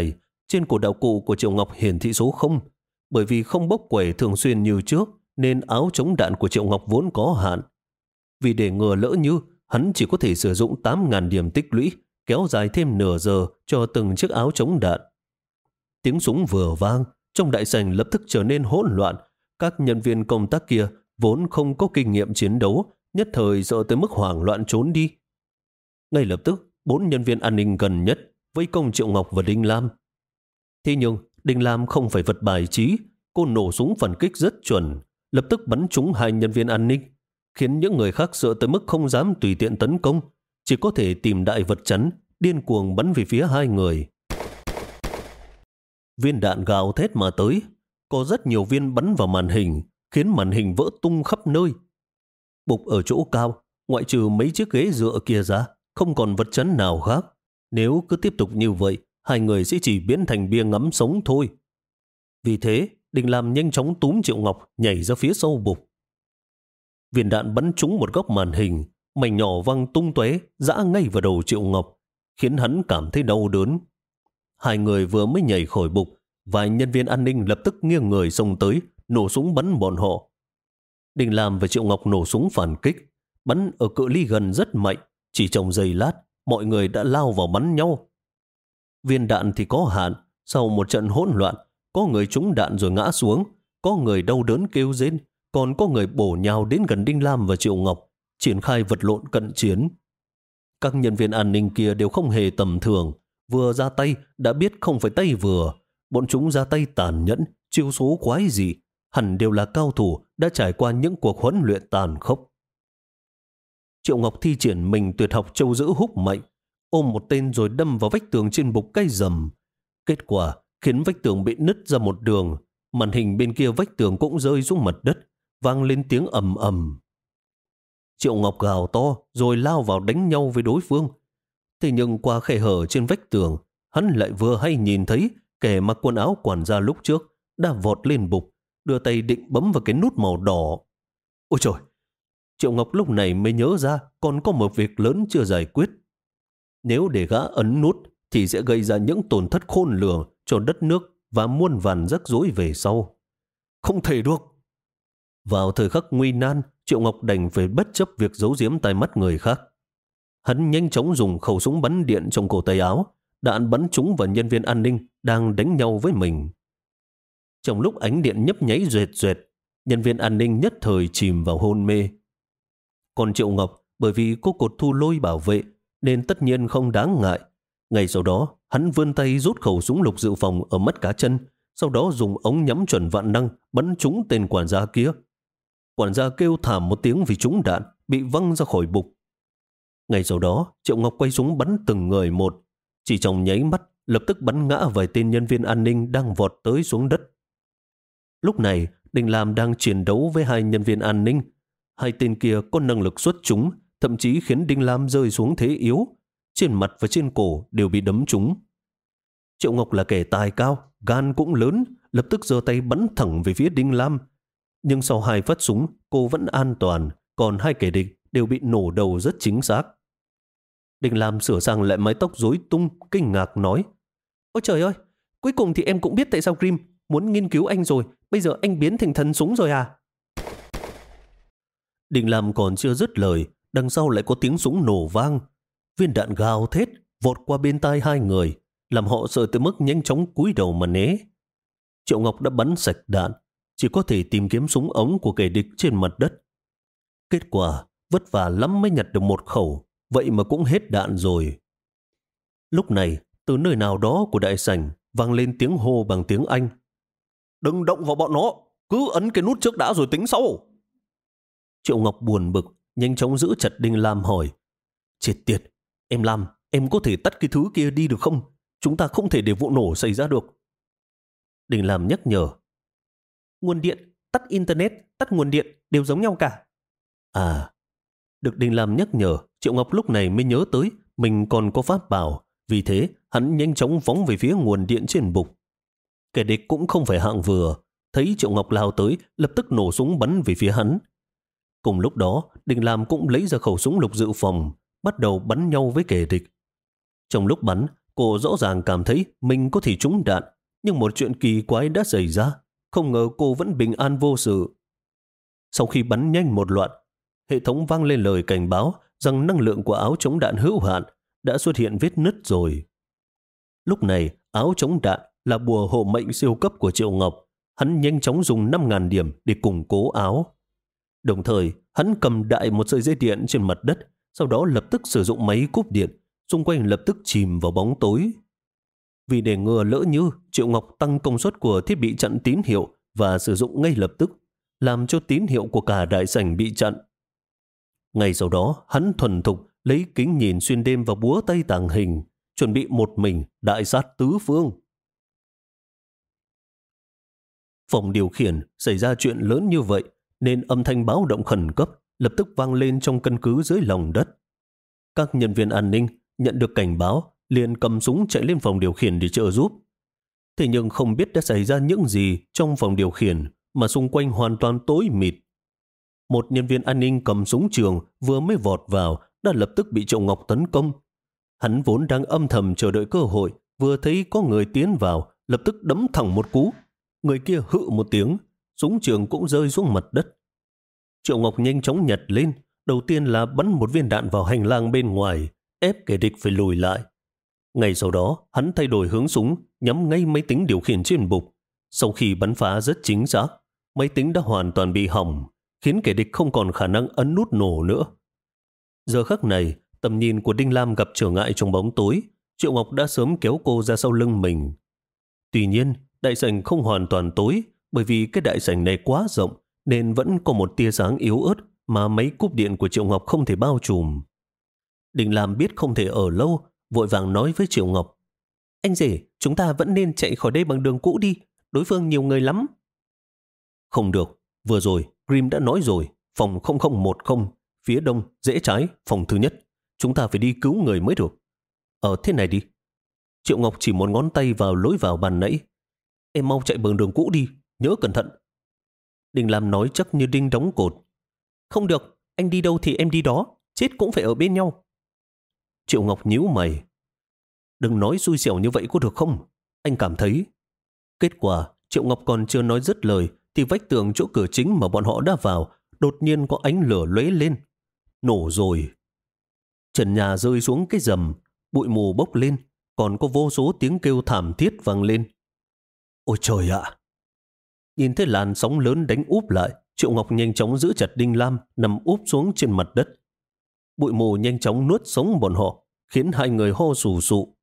Trên cổ đạo cụ của Triệu Ngọc hiển thị số không. Bởi vì không bốc quẩy thường xuyên như trước, nên áo chống đạn của Triệu Ngọc vốn có hạn. Vì để ngừa lỡ như, hắn chỉ có thể sử dụng tám nghìn điểm tích lũy, kéo dài thêm nửa giờ cho từng chiếc áo chống đạn. Tiếng súng vừa vang, trong đại sảnh lập tức trở nên hỗn loạn. Các nhân viên công tác kia vốn không có kinh nghiệm chiến đấu, nhất thời sợ tới mức hoảng loạn trốn đi. Ngay lập tức, bốn nhân viên an ninh gần nhất vây công Triệu Ngọc và Đinh Lam. Thế nhưng, Đinh Lam không phải vật bài trí, cô nổ súng phản kích rất chuẩn, lập tức bắn trúng hai nhân viên an ninh, khiến những người khác sợ tới mức không dám tùy tiện tấn công, chỉ có thể tìm đại vật chắn, điên cuồng bắn về phía hai người. Viên đạn gào thét mà tới, có rất nhiều viên bắn vào màn hình, khiến màn hình vỡ tung khắp nơi. Bục ở chỗ cao, ngoại trừ mấy chiếc ghế dựa kia ra, không còn vật chắn nào khác. Nếu cứ tiếp tục như vậy, hai người sẽ chỉ biến thành bia ngắm sống thôi. Vì thế, Đinh Lam nhanh chóng túm Triệu Ngọc nhảy ra phía sau bục. Viên đạn bắn trúng một góc màn hình, mảnh nhỏ văng tung tóe giã ngay vào đầu Triệu Ngọc, khiến hắn cảm thấy đau đớn. Hai người vừa mới nhảy khỏi bục, vài nhân viên an ninh lập tức nghiêng người xông tới, nổ súng bắn bọn họ. Đinh Lam và Triệu Ngọc nổ súng phản kích, bắn ở cự ly gần rất mạnh, chỉ trong giây lát, mọi người đã lao vào bắn nhau. Viên đạn thì có hạn, sau một trận hỗn loạn, có người trúng đạn rồi ngã xuống, có người đau đớn kêu rên, còn có người bổ nhào đến gần Đinh Lam và Triệu Ngọc, triển khai vật lộn cận chiến. Các nhân viên an ninh kia đều không hề tầm thường, vừa ra tay đã biết không phải tay vừa, bọn chúng ra tay tàn nhẫn, chiêu số quái dị, hẳn đều là cao thủ đã trải qua những cuộc huấn luyện tàn khốc. Triệu Ngọc thi triển mình tuyệt học châu giữ húc mạnh, ôm một tên rồi đâm vào vách tường trên bục cây rầm. Kết quả khiến vách tường bị nứt ra một đường, màn hình bên kia vách tường cũng rơi xuống mặt đất, vang lên tiếng ầm ầm. Triệu Ngọc gào to rồi lao vào đánh nhau với đối phương. Thế nhưng qua khe hở trên vách tường, hắn lại vừa hay nhìn thấy kẻ mặc quần áo quản gia lúc trước đã vọt lên bục, đưa tay định bấm vào cái nút màu đỏ. Ôi trời! Triệu Ngọc lúc này mới nhớ ra còn có một việc lớn chưa giải quyết. Nếu để gã ấn nút thì sẽ gây ra những tổn thất khôn lường cho đất nước và muôn vàn rắc rối về sau. Không thể được! Vào thời khắc nguy nan, Triệu Ngọc đành phải bất chấp việc giấu giếm tai mắt người khác. Hắn nhanh chóng dùng khẩu súng bắn điện trong cổ tay áo, đạn bắn trúng vào nhân viên an ninh đang đánh nhau với mình. Trong lúc ánh điện nhấp nháy rệt rệt, nhân viên an ninh nhất thời chìm vào hôn mê. Còn Triệu Ngọc, bởi vì có cột thu lôi bảo vệ nên tất nhiên không đáng ngại. Ngay sau đó, hắn vươn tay rút khẩu súng lục dự phòng ở mắt cá chân, sau đó dùng ống nhắm chuẩn vạn năng bắn trúng tên quản gia kia. Quản gia kêu thảm một tiếng vì trúng đạn, bị văng ra khỏi bục. Ngay sau đó, Triệu Ngọc quay súng bắn từng người một. Chỉ trong nháy mắt, lập tức bắn ngã vài tên nhân viên an ninh đang vọt tới xuống đất. Lúc này, Đinh Lam đang chiến đấu với hai nhân viên an ninh. Hai tên kia có năng lực xuất chúng, thậm chí khiến Đinh Lam rơi xuống thế yếu. Trên mặt và trên cổ đều bị đấm trúng. Triệu Ngọc là kẻ tài cao, gan cũng lớn, lập tức giơ tay bắn thẳng về phía Đinh Lam. Nhưng sau hai phát súng, cô vẫn an toàn, còn hai kẻ địch đều bị nổ đầu rất chính xác. Đinh Lam sửa sang lại mái tóc rối tung, kinh ngạc nói: Ôi trời ơi, cuối cùng thì em cũng biết tại sao Grim muốn nghiên cứu anh rồi, bây giờ anh biến thành thần súng rồi à? Đinh Lam còn chưa dứt lời, đằng sau lại có tiếng súng nổ vang. Viên đạn gào thét, vọt qua bên tai hai người, làm họ sợ tới mức nhanh chóng cúi đầu mà né. Triệu Ngọc đã bắn sạch đạn, chỉ có thể tìm kiếm súng ống của kẻ địch trên mặt đất. Kết quả, vất vả lắm mới nhặt được một khẩu, vậy mà cũng hết đạn rồi. Lúc này, từ nơi nào đó của đại sảnh vang lên tiếng hô bằng tiếng Anh: Đừng động vào bọn nó, cứ ấn cái nút trước đã rồi tính sau. Triệu Ngọc buồn bực, nhanh chóng giữ chặt Đinh Lam hỏi: Chết tiệt, em Lam, em có thể tắt cái thứ kia đi được không? Chúng ta không thể để vụ nổ xảy ra được. Đinh Lam nhắc nhở: Nguồn điện, tắt internet, tắt nguồn điện đều giống nhau cả. À, được Đinh Lam nhắc nhở, Triệu Ngọc lúc này mới nhớ tới mình còn có pháp bảo, vì thế hắn nhanh chóng phóng về phía nguồn điện trên bục. Kẻ địch cũng không phải hạng vừa, thấy Triệu Ngọc lao tới, lập tức nổ súng bắn về phía hắn. Cùng lúc đó, Đinh Lam cũng lấy ra khẩu súng lục dự phòng, bắt đầu bắn nhau với kẻ địch. Trong lúc bắn, cô rõ ràng cảm thấy mình có thể trúng đạn, nhưng một chuyện kỳ quái đã xảy ra. Không ngờ cô vẫn bình an vô sự. Sau khi bắn nhanh một loạt, hệ thống vang lên lời cảnh báo rằng năng lượng của áo chống đạn hữu hạn, đã xuất hiện vết nứt rồi. Lúc này, áo chống đạn là bùa hộ mệnh siêu cấp của Triệu Ngọc. Hắn nhanh chóng dùng năm nghìn điểm để củng cố áo. Đồng thời, hắn cầm đại một sợi dây điện trên mặt đất, sau đó lập tức sử dụng máy cúp điện, xung quanh lập tức chìm vào bóng tối. Vì để ngừa lỡ như, Triệu Ngọc tăng công suất của thiết bị chặn tín hiệu và sử dụng ngay lập tức, làm cho tín hiệu của cả đại sảnh bị chặn. Ngay sau đó, hắn thuần thục lấy kính nhìn xuyên đêm và búa tay tàng hình, chuẩn bị một mình đại sát tứ phương. Phòng điều khiển xảy ra chuyện lớn như vậy, nên âm thanh báo động khẩn cấp lập tức vang lên trong căn cứ dưới lòng đất. Các nhân viên an ninh nhận được cảnh báo liền cầm súng chạy lên phòng điều khiển để trợ giúp. Thế nhưng không biết đã xảy ra những gì trong phòng điều khiển mà xung quanh hoàn toàn tối mịt. Một nhân viên an ninh cầm súng trường vừa mới vọt vào đã lập tức bị Triệu Ngọc tấn công. Hắn vốn đang âm thầm chờ đợi cơ hội, vừa thấy có người tiến vào lập tức đấm thẳng một cú. Người kia hự một tiếng, súng trường cũng rơi xuống mặt đất. Triệu Ngọc nhanh chóng nhặt lên, đầu tiên là bắn một viên đạn vào hành lang bên ngoài, ép kẻ địch phải lùi lại. Ngay sau đó, hắn thay đổi hướng súng, nhắm ngay máy tính điều khiển trên bục. Sau khi bắn phá rất chính xác, máy tính đã hoàn toàn bị hỏng, khiến kẻ địch không còn khả năng ấn nút nổ nữa. Giờ khắc này, tầm nhìn của Đinh Lam gặp trở ngại trong bóng tối. Triệu Ngọc đã sớm kéo cô ra sau lưng mình. Tuy nhiên, đại sảnh không hoàn toàn tối, bởi vì cái đại sảnh này quá rộng, nên vẫn có một tia sáng yếu ớt mà máy cúp điện của Triệu Ngọc không thể bao trùm. Đinh Lam biết không thể ở lâu, vội vàng nói với Triệu Ngọc: "Anh rể, chúng ta vẫn nên chạy khỏi đây bằng đường cũ đi, đối phương nhiều người lắm." "Không được, vừa rồi Grim đã nói rồi, phòng không không một không, phía đông, rẽ trái, phòng thứ nhất. Chúng ta phải đi cứu người mới được." "Ờ thế này đi." Triệu Ngọc chỉ một ngón tay vào lối vào ban nãy. "Em mau chạy bằng đường cũ đi, nhớ cẩn thận." Đinh Lam nói chắc như đinh đóng cột. "Không được, anh đi đâu thì em đi đó, chết cũng phải ở bên nhau." Triệu Ngọc nhíu mày. "Đừng nói xui xẻo như vậy có được không? Anh cảm thấy..." Kết quả, Triệu Ngọc còn chưa nói dứt lời, thì vách tường chỗ cửa chính mà bọn họ đã vào, đột nhiên có ánh lửa lóe lên. Nổ rồi. Trần nhà rơi xuống cái rầm, bụi mù bốc lên, còn có vô số tiếng kêu thảm thiết vang lên. Ôi trời ạ! Nhìn thấy làn sóng lớn đánh úp lại, Triệu Ngọc nhanh chóng giữ chặt Đinh Lam nằm úp xuống trên mặt đất. Bụi mù nhanh chóng nuốt sống bọn họ, khiến hai người ho sù sụ.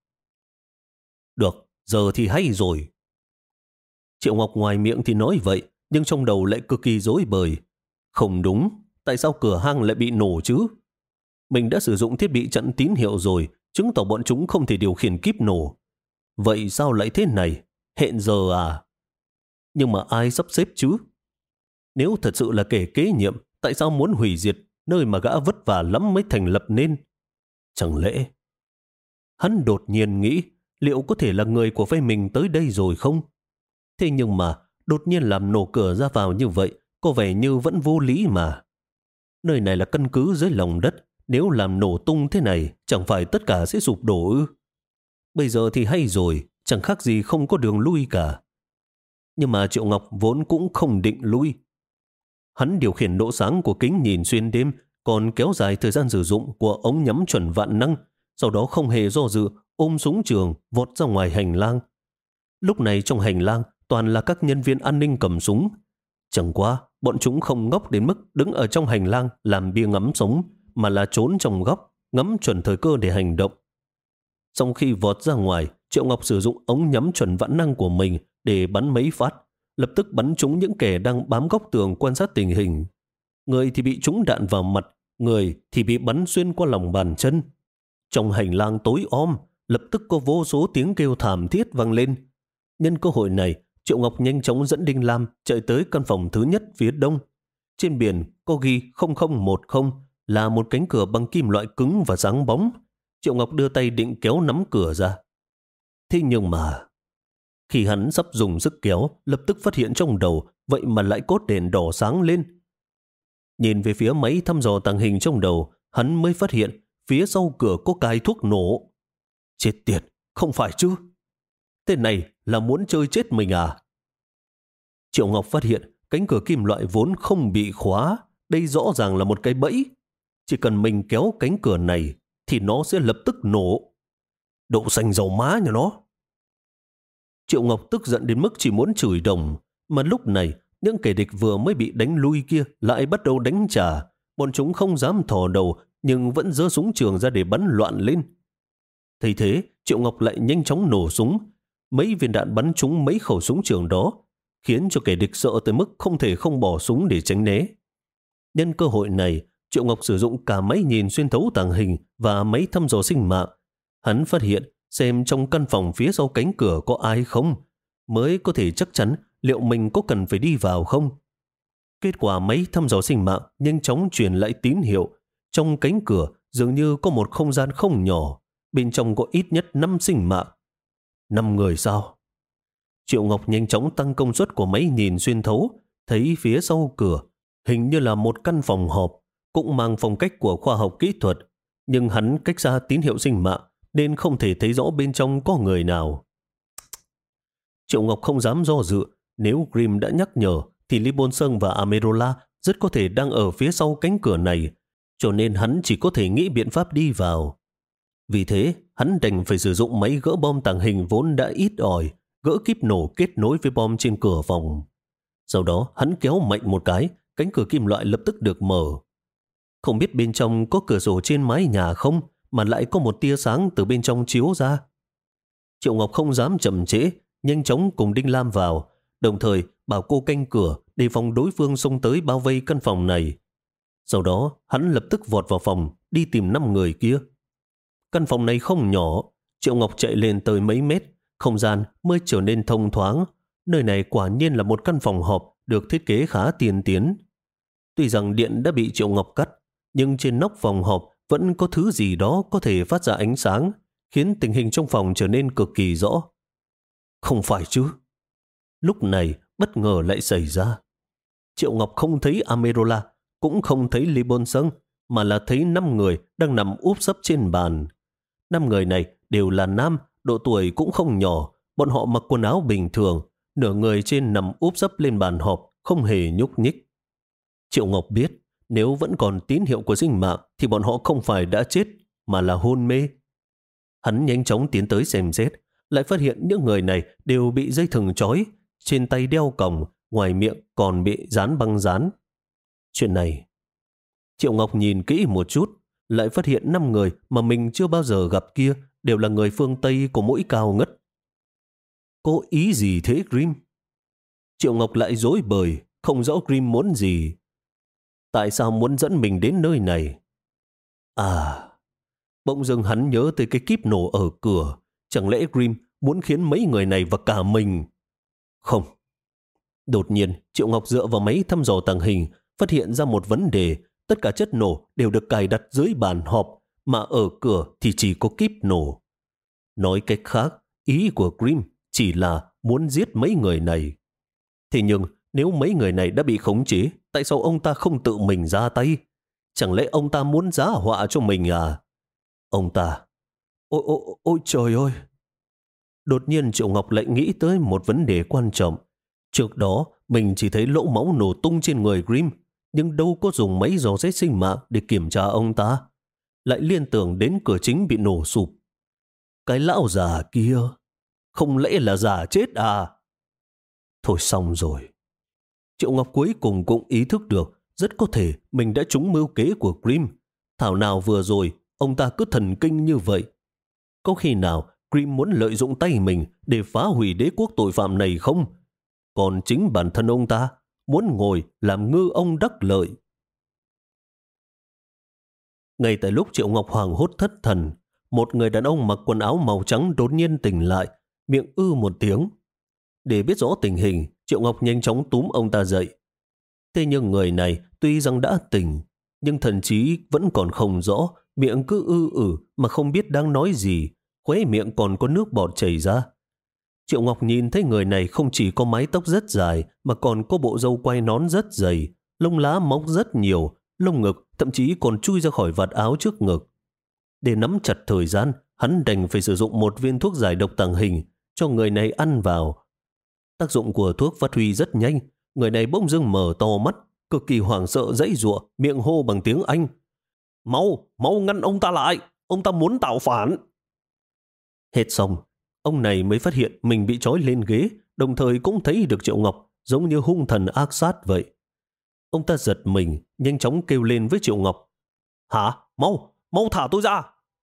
Được, giờ thì hay rồi. Triệu Ngọc ngoài miệng thì nói vậy, nhưng trong đầu lại cực kỳ rối bời. Không đúng, tại sao cửa hang lại bị nổ chứ? Mình đã sử dụng thiết bị chặn tín hiệu rồi, chứng tỏ bọn chúng không thể điều khiển kíp nổ. Vậy sao lại thế này? Hẹn giờ à? Nhưng mà ai sắp xếp chứ? Nếu thật sự là kẻ kế nhiệm, tại sao muốn hủy diệt nơi mà gã vất vả lắm mới thành lập nên? Chẳng lẽ... Hắn đột nhiên nghĩ liệu có thể là người của phe mình tới đây rồi không? Thế nhưng mà đột nhiên làm nổ cửa ra vào như vậy có vẻ như vẫn vô lý mà. Nơi này là căn cứ dưới lòng đất, nếu làm nổ tung thế này chẳng phải tất cả sẽ sụp đổ ư? Bây giờ thì hay rồi, chẳng khác gì không có đường lui cả. Nhưng mà Triệu Ngọc vốn cũng không định lui. Hắn điều khiển độ sáng của kính nhìn xuyên đêm, còn kéo dài thời gian sử dụng của ống nhắm chuẩn vạn năng, sau đó không hề do dự ôm súng trường vọt ra ngoài hành lang. Lúc này trong hành lang toàn là các nhân viên an ninh cầm súng. Chẳng qua bọn chúng không ngốc đến mức đứng ở trong hành lang làm bia ngắm sống, mà là trốn trong góc ngắm chuẩn thời cơ để hành động. Trong khi vọt ra ngoài, Triệu Ngọc sử dụng ống nhắm chuẩn vạn năng của mình để bắn mấy phát, lập tức bắn trúng những kẻ đang bám góc tường quan sát tình hình. Người thì bị trúng đạn vào mặt, người thì bị bắn xuyên qua lòng bàn chân. Trong hành lang tối om, lập tức có vô số tiếng kêu thảm thiết vang lên. Nhân cơ hội này, Triệu Ngọc nhanh chóng dẫn Đinh Lam chạy tới căn phòng thứ nhất phía đông. Trên biển có ghi không không một không, là một cánh cửa bằng kim loại cứng và sáng bóng. Triệu Ngọc đưa tay định kéo nắm cửa ra. Thế nhưng mà... Khi hắn sắp dùng sức kéo, lập tức phát hiện trong đầu vậy mà lại có đèn đỏ sáng lên. Nhìn về phía máy thăm dò tàng hình trong đầu, hắn mới phát hiện phía sau cửa có cài thuốc nổ. Chết tiệt, Không phải chứ? Tên này là muốn chơi chết mình à? Triệu Ngọc phát hiện cánh cửa kim loại vốn không bị khóa. Đây rõ ràng là một cái bẫy. Chỉ cần mình kéo cánh cửa này thì nó sẽ lập tức nổ. Đậu xanh dầu má nhà nó. Triệu Ngọc tức giận đến mức chỉ muốn chửi đồng. Mà lúc này, những kẻ địch vừa mới bị đánh lui kia lại bắt đầu đánh trả. Bọn chúng không dám thò đầu nhưng vẫn giơ súng trường ra để bắn loạn lên. Thấy thế, Triệu Ngọc lại nhanh chóng nổ súng. Mấy viên đạn bắn trúng mấy khẩu súng trường đó, khiến cho kẻ địch sợ tới mức không thể không bỏ súng để tránh né. Nhân cơ hội này, Triệu Ngọc sử dụng cả máy nhìn xuyên thấu tàng hình và máy thăm dò sinh mạng. Hắn phát hiện xem trong căn phòng phía sau cánh cửa có ai không, mới có thể chắc chắn liệu mình có cần phải đi vào không. Kết quả máy thăm dò sinh mạng nhanh chóng truyền lại tín hiệu. Trong cánh cửa dường như có một không gian không nhỏ, bên trong có ít nhất năm sinh mạng. Năm người sao? Triệu Ngọc nhanh chóng tăng công suất của máy nhìn xuyên thấu, thấy phía sau cửa hình như là một căn phòng họp, cũng mang phong cách của khoa học kỹ thuật, nhưng hắn cách xa tín hiệu sinh mạng nên không thể thấy rõ bên trong có người nào. Triệu Ngọc không dám do dự, nếu Grimm đã nhắc nhở thì Lý Bôn Sơn và Amerola rất có thể đang ở phía sau cánh cửa này, cho nên hắn chỉ có thể nghĩ biện pháp đi vào. Vì thế, hắn đành phải sử dụng máy gỡ bom tàng hình vốn đã ít ỏi, gỡ kíp nổ kết nối với bom trên cửa phòng. Sau đó, hắn kéo mạnh một cái, cánh cửa kim loại lập tức được mở. Không biết bên trong có cửa sổ trên mái nhà không, mà lại có một tia sáng từ bên trong chiếu ra. Triệu Ngọc không dám chậm trễ, nhanh chóng cùng Đinh Lam vào, đồng thời bảo cô canh cửa để phòng đối phương xông tới bao vây căn phòng này. Sau đó, hắn lập tức vọt vào phòng, đi tìm năm người kia. Căn phòng này không nhỏ, Triệu Ngọc chạy lên tới mấy mét, không gian mới trở nên thông thoáng. Nơi này quả nhiên là một căn phòng họp được thiết kế khá tiên tiến. Tuy rằng điện đã bị Triệu Ngọc cắt, nhưng trên nóc phòng họp vẫn có thứ gì đó có thể phát ra ánh sáng, khiến tình hình trong phòng trở nên cực kỳ rõ. Không phải chứ? Lúc này, bất ngờ lại xảy ra. Triệu Ngọc không thấy Amerola, cũng không thấy Lý Bôn Sơn, mà là thấy năm người đang nằm úp sấp trên bàn. Năm người này đều là nam, độ tuổi cũng không nhỏ, bọn họ mặc quần áo bình thường, nửa người trên nằm úp sấp lên bàn họp, không hề nhúc nhích. Triệu Ngọc biết, nếu vẫn còn tín hiệu của sinh mạng thì bọn họ không phải đã chết, mà là hôn mê. Hắn nhanh chóng tiến tới xem xét, lại phát hiện những người này đều bị dây thừng trói, trên tay đeo còng, ngoài miệng còn bị dán băng dán. Chuyện này, Triệu Ngọc nhìn kỹ một chút, lại phát hiện năm người mà mình chưa bao giờ gặp kia đều là người phương Tây có mũi cao ngất. Có ý gì thế Grimm? Triệu Ngọc lại rối bời, không rõ Grimm muốn gì. Tại sao muốn dẫn mình đến nơi này? À, bỗng dưng hắn nhớ tới cái kíp nổ ở cửa. Chẳng lẽ Grimm muốn khiến mấy người này và cả mình? Không. Đột nhiên, Triệu Ngọc dựa vào máy thăm dò tàng hình, phát hiện ra một vấn đề. Tất cả chất nổ đều được cài đặt dưới bàn họp, mà ở cửa thì chỉ có kíp nổ. Nói cách khác, ý của Grimm chỉ là muốn giết mấy người này. Thế nhưng, nếu mấy người này đã bị khống chế, tại sao ông ta không tự mình ra tay? Chẳng lẽ ông ta muốn giá họa cho mình à? Ông ta... Ôi, ôi, ôi trời ơi! Đột nhiên Triệu Ngọc lại nghĩ tới một vấn đề quan trọng. Trước đó, mình chỉ thấy lỗ máu nổ tung trên người Grimm, nhưng đâu có dùng máy dò xét sinh mạng để kiểm tra ông ta. Lại liên tưởng đến cửa chính bị nổ sụp. Cái lão già kia, không lẽ là già chết à? Thôi xong rồi. Triệu Ngọc cuối cùng cũng ý thức được rất có thể mình đã trúng mưu kế của Grimm. Thảo nào vừa rồi ông ta cứ thần kinh như vậy. Có khi nào Grimm muốn lợi dụng tay mình để phá hủy đế quốc tội phạm này không? Còn chính bản thân ông ta muốn ngồi làm ngư ông đắc lợi. Ngay tại lúc Triệu Ngọc hoảng hốt thất thần, một người đàn ông mặc quần áo màu trắng đột nhiên tỉnh lại, miệng ư một tiếng. Để biết rõ tình hình, Triệu Ngọc nhanh chóng túm ông ta dậy. Thế nhưng người này tuy rằng đã tỉnh, nhưng thần trí vẫn còn không rõ, miệng cứ ư ử mà không biết đang nói gì, khóe miệng còn có nước bọt chảy ra. Triệu Ngọc nhìn thấy người này không chỉ có mái tóc rất dài mà còn có bộ râu quai nón rất dày, lông lá mọc rất nhiều, lông ngực thậm chí còn chui ra khỏi vạt áo trước ngực. Để nắm chặt thời gian, hắn đành phải sử dụng một viên thuốc giải độc tàng hình cho người này ăn vào. Tác dụng của thuốc phát huy rất nhanh, người này bỗng dưng mở to mắt, cực kỳ hoảng sợ giãy giụa, miệng hô bằng tiếng Anh. Mau, mau ngăn ông ta lại, ông ta muốn tạo phản. Hết xong, ông này mới phát hiện mình bị trói lên ghế, đồng thời cũng thấy được Triệu Ngọc giống như hung thần ác sát vậy. Ông ta giật mình, nhanh chóng kêu lên với Triệu Ngọc. Hả? Mau, mau thả tôi ra.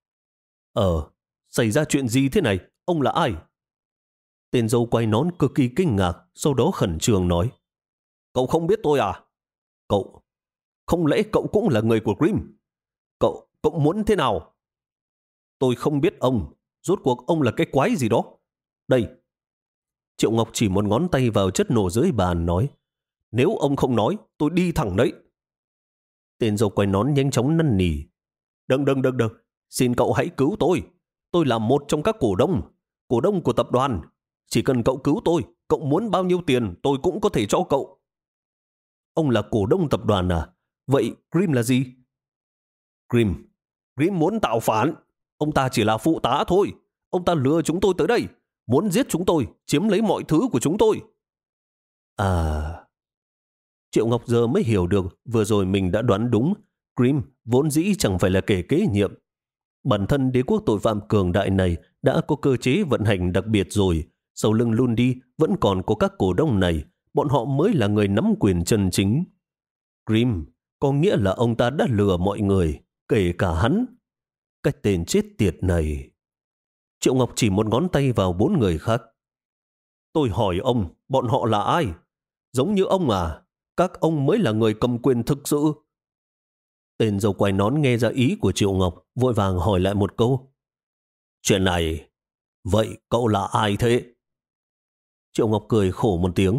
Ờ, xảy ra chuyện gì thế này? Ông là ai? Tên dâu quay nón cực kỳ kinh ngạc, sau đó khẩn trương nói. Cậu không biết tôi à? Cậu, không lẽ cậu cũng là người của Grimm? Cậu, cậu muốn thế nào? Tôi không biết ông, rốt cuộc ông là cái quái gì đó. Đây. Triệu Ngọc chỉ một ngón tay vào chất nổ dưới bàn nói. Nếu ông không nói, tôi đi thẳng đấy. Tên dâu quay nón nhanh chóng năn nỉ. Đừng, đừng, đừng, đừng. Xin cậu hãy cứu tôi. Tôi là một trong các cổ đông, cổ đông của tập đoàn. Chỉ cần cậu cứu tôi, cậu muốn bao nhiêu tiền tôi cũng có thể cho cậu. Ông là cổ đông tập đoàn à? Vậy Grimm là gì? Grimm, Grimm muốn tạo phản. Ông ta chỉ là phụ tá thôi. Ông ta lừa chúng tôi tới đây, muốn giết chúng tôi, chiếm lấy mọi thứ của chúng tôi. À... Triệu Ngọc giờ mới hiểu được vừa rồi mình đã đoán đúng. Grimm vốn dĩ chẳng phải là kẻ kế nhiệm. Bản thân đế quốc tội phạm cường đại này đã có cơ chế vận hành đặc biệt rồi. Sau lưng Lundi vẫn còn có các cổ đông này. Bọn họ mới là người nắm quyền chân chính. Grimm có nghĩa là ông ta đã lừa mọi người, kể cả hắn. Cái tên chết tiệt này. Triệu Ngọc chỉ một ngón tay vào bốn người khác. Tôi hỏi ông, bọn họ là ai? Giống như ông à? Các ông mới là người cầm quyền thực sự. Tên dâu quai nón nghe ra ý của Triệu Ngọc, vội vàng hỏi lại một câu. Chuyện này, vậy cậu là ai thế? Triệu Ngọc cười khổ một tiếng.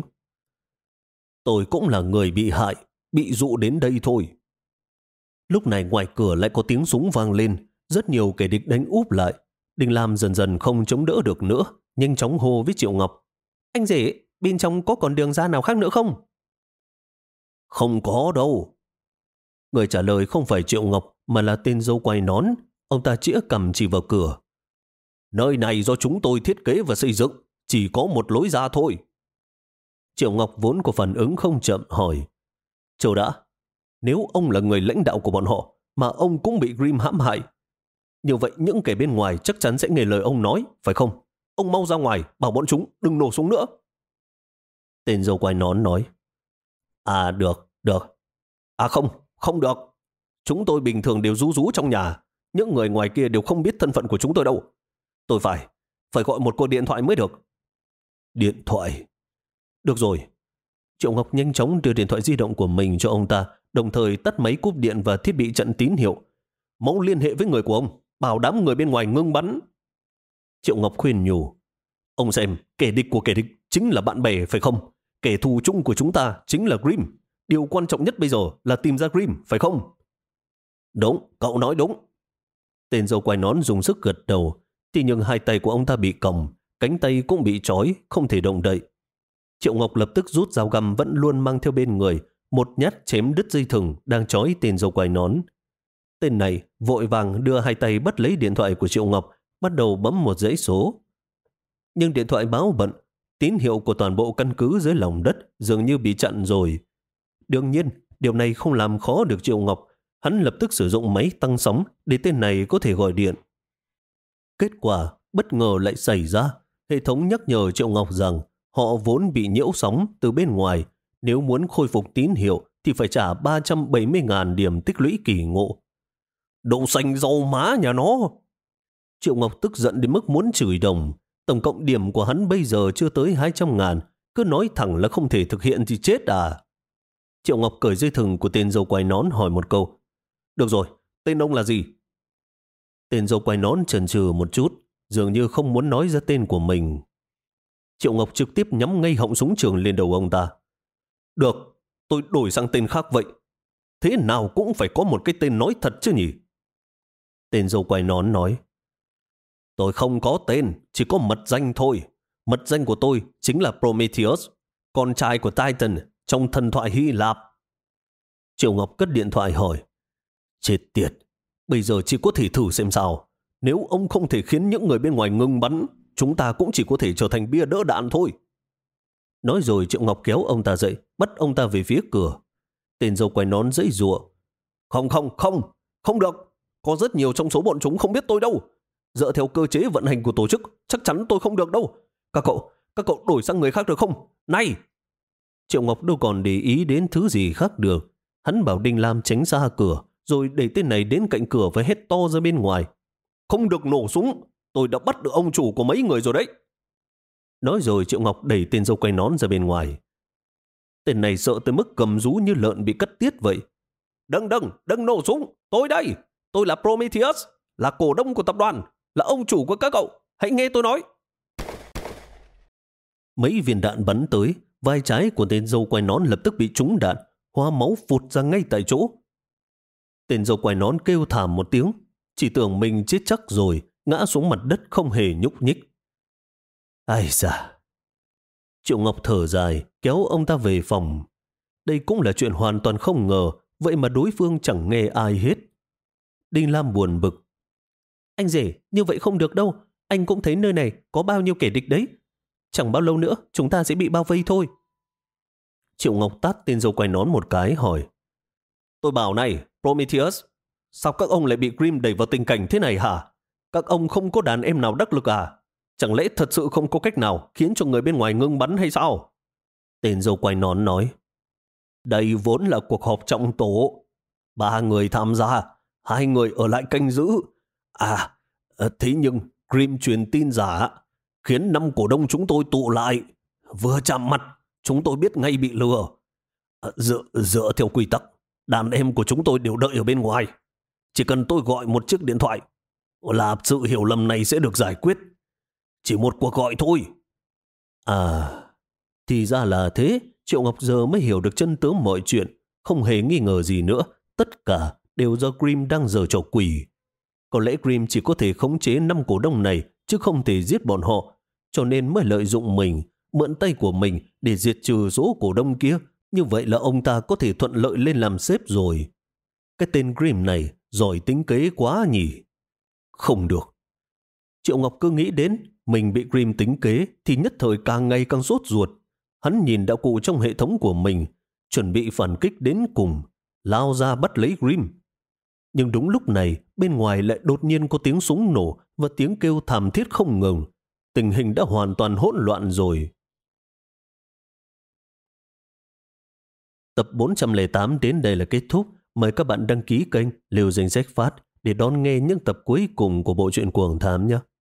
Tôi cũng là người bị hại, bị dụ đến đây thôi. Lúc này ngoài cửa lại có tiếng súng vang lên, rất nhiều kẻ địch đánh úp lại. Đình Lam dần dần không chống đỡ được nữa, nhanh chóng hô với Triệu Ngọc. Anh rể, bên trong có còn đường ra nào khác nữa không? Không có đâu. Người trả lời không phải Triệu Ngọc mà là tên dâu quai nón. Ông ta chĩa cằm chỉ vào cửa. Nơi này do chúng tôi thiết kế và xây dựng, chỉ có một lối ra thôi. Triệu Ngọc vốn có phản ứng không chậm hỏi. Chờ đã, nếu ông là người lãnh đạo của bọn họ mà ông cũng bị Grimm hãm hại, như vậy những kẻ bên ngoài chắc chắn sẽ nghe lời ông nói, phải không? Ông mau ra ngoài, bảo bọn chúng đừng nổ súng nữa. Tên dâu quai nón nói. À được, được. À không, không được. Chúng tôi bình thường đều rú rú trong nhà. Những người ngoài kia đều không biết thân phận của chúng tôi đâu. Tôi phải, phải gọi một cuộc điện thoại mới được. Điện thoại? Được rồi. Triệu Ngọc nhanh chóng đưa điện thoại di động của mình cho ông ta, đồng thời tắt máy cúp điện và thiết bị chặn tín hiệu. Mau liên hệ với người của ông, bảo đám người bên ngoài ngưng bắn. Triệu Ngọc khuyên nhủ. Ông xem, kẻ địch của kẻ địch chính là bạn bè, phải không? Kẻ thù chung của chúng ta chính là Grimm. Điều quan trọng nhất bây giờ là tìm ra Grimm, phải không? Đúng, cậu nói đúng. Tên dâu quai nón dùng sức gật đầu. Thì nhưng hai tay của ông ta bị còng, cánh tay cũng bị trói, không thể động đậy. Triệu Ngọc lập tức rút dao găm vẫn luôn mang theo bên người, một nhát chém đứt dây thừng đang trói tên dâu quai nón. Tên này vội vàng đưa hai tay bắt lấy điện thoại của Triệu Ngọc, bắt đầu bấm một dãy số. Nhưng điện thoại báo bận, tín hiệu của toàn bộ căn cứ dưới lòng đất dường như bị chặn rồi. Đương nhiên, điều này không làm khó được Triệu Ngọc. Hắn lập tức sử dụng máy tăng sóng để tên này có thể gọi điện. Kết quả bất ngờ lại xảy ra. Hệ thống nhắc nhở Triệu Ngọc rằng họ vốn bị nhiễu sóng từ bên ngoài. Nếu muốn khôi phục tín hiệu thì phải trả ba trăm bảy mươi nghìn điểm tích lũy kỳ ngộ. Đậu xanh rau má nhà nó! Triệu Ngọc tức giận đến mức muốn chửi đồng. Tổng cộng điểm của hắn bây giờ chưa tới hai trăm ngàn. Cứ nói thẳng là không thể thực hiện thì chết à? Triệu Ngọc cởi dây thừng của tên dâu quai nón hỏi một câu. Được rồi, tên ông là gì? Tên dâu quai nón chần chừ một chút, dường như không muốn nói ra tên của mình. Triệu Ngọc trực tiếp nhắm ngay họng súng trường lên đầu ông ta. Được, tôi đổi sang tên khác vậy. Thế nào cũng phải có một cái tên nói thật chứ nhỉ? Tên dâu quai nón nói. Tôi không có tên, chỉ có mật danh thôi. Mật danh của tôi chính là Prometheus, con trai của Titan trong thần thoại Hy Lạp. Triệu Ngọc cất điện thoại hỏi. Chết tiệt, bây giờ chỉ có thể thử xem sao. Nếu ông không thể khiến những người bên ngoài ngừng bắn, chúng ta cũng chỉ có thể trở thành bia đỡ đạn thôi. Nói rồi Triệu Ngọc kéo ông ta dậy, bắt ông ta về phía cửa. Tên dâu quai nón giãy giụa. Không, không, không, không được. Có rất nhiều trong số bọn chúng không biết tôi đâu. Dựa theo cơ chế vận hành của tổ chức, chắc chắn tôi không được đâu. Các cậu, các cậu đổi sang người khác được không? Này! Triệu Ngọc đâu còn để ý đến thứ gì khác được. Hắn bảo Đinh Lam tránh ra cửa, rồi đẩy tên này đến cạnh cửa và hét to ra bên ngoài. Không được nổ súng, tôi đã bắt được ông chủ của mấy người rồi đấy. Nói rồi Triệu Ngọc đẩy tên dâu quai nón ra bên ngoài. Tên này sợ tới mức cầm rú như lợn bị cắt tiết vậy. Đừng đừng, đừng nổ súng, tôi đây, tôi là Prometheus, là cổ đông của tập đoàn, là ông chủ của các cậu, hãy nghe tôi nói. Mấy viên đạn bắn tới, vai trái của tên dâu quai nón lập tức bị trúng đạn, hoa máu phụt ra ngay tại chỗ. Tên dâu quai nón kêu thảm một tiếng, chỉ tưởng mình chết chắc rồi, ngã xuống mặt đất không hề nhúc nhích. Ai da! Triệu Ngọc thở dài, kéo ông ta về phòng. Đây cũng là chuyện hoàn toàn không ngờ, vậy mà đối phương chẳng nghe ai hết. Đinh Lam buồn bực. Anh rể, như vậy không được đâu, anh cũng thấy nơi này có bao nhiêu kẻ địch đấy. Chẳng bao lâu nữa chúng ta sẽ bị bao vây thôi. Triệu Ngọc tát tên dâu quai nón một cái hỏi. Tôi bảo này, Prometheus, sao các ông lại bị Grimm đẩy vào tình cảnh thế này hả? Các ông không có đàn em nào đắc lực à? Chẳng lẽ thật sự không có cách nào khiến cho người bên ngoài ngưng bắn hay sao? Tên dâu quai nón nói. Đây vốn là cuộc họp trọng tổ. Ba người tham gia, hai người ở lại canh giữ. À, thế nhưng Grimm truyền tin giả, khiến năm cổ đông chúng tôi tụ lại. Vừa chạm mặt, chúng tôi biết ngay bị lừa. À, dựa, dựa theo quy tắc, đàn em của chúng tôi đều đợi ở bên ngoài. Chỉ cần tôi gọi một chiếc điện thoại là sự hiểu lầm này sẽ được giải quyết. Chỉ một cuộc gọi thôi. À, thì ra là thế. Triệu Ngọc giờ mới hiểu được chân tướng mọi chuyện. Không hề nghi ngờ gì nữa. Tất cả đều do Grimm đang giở trò quỷ. Có lẽ Grimm chỉ có thể khống chế năm cổ đông này, chứ không thể giết bọn họ. Cho nên mới lợi dụng mình, mượn tay của mình để diệt trừ số cổ đông kia. Như vậy là ông ta có thể thuận lợi lên làm sếp rồi. Cái tên Grimm này giỏi tính kế quá nhỉ. Không được. Triệu Ngọc cứ nghĩ đến mình bị Grimm tính kế thì nhất thời càng ngày càng sốt ruột. Hắn nhìn đạo cụ trong hệ thống của mình, chuẩn bị phản kích đến cùng, lao ra bắt lấy Grimm. Nhưng đúng lúc này, bên ngoài lại đột nhiên có tiếng súng nổ và tiếng kêu thảm thiết không ngừng. Tình hình đã hoàn toàn hỗn loạn rồi. Tập bốn trăm lẻ tám đến đây là kết thúc. Mời các bạn đăng ký kênh Liều Danh Sách Phát để đón nghe những tập cuối cùng của bộ truyện Cuồng Thám nhé.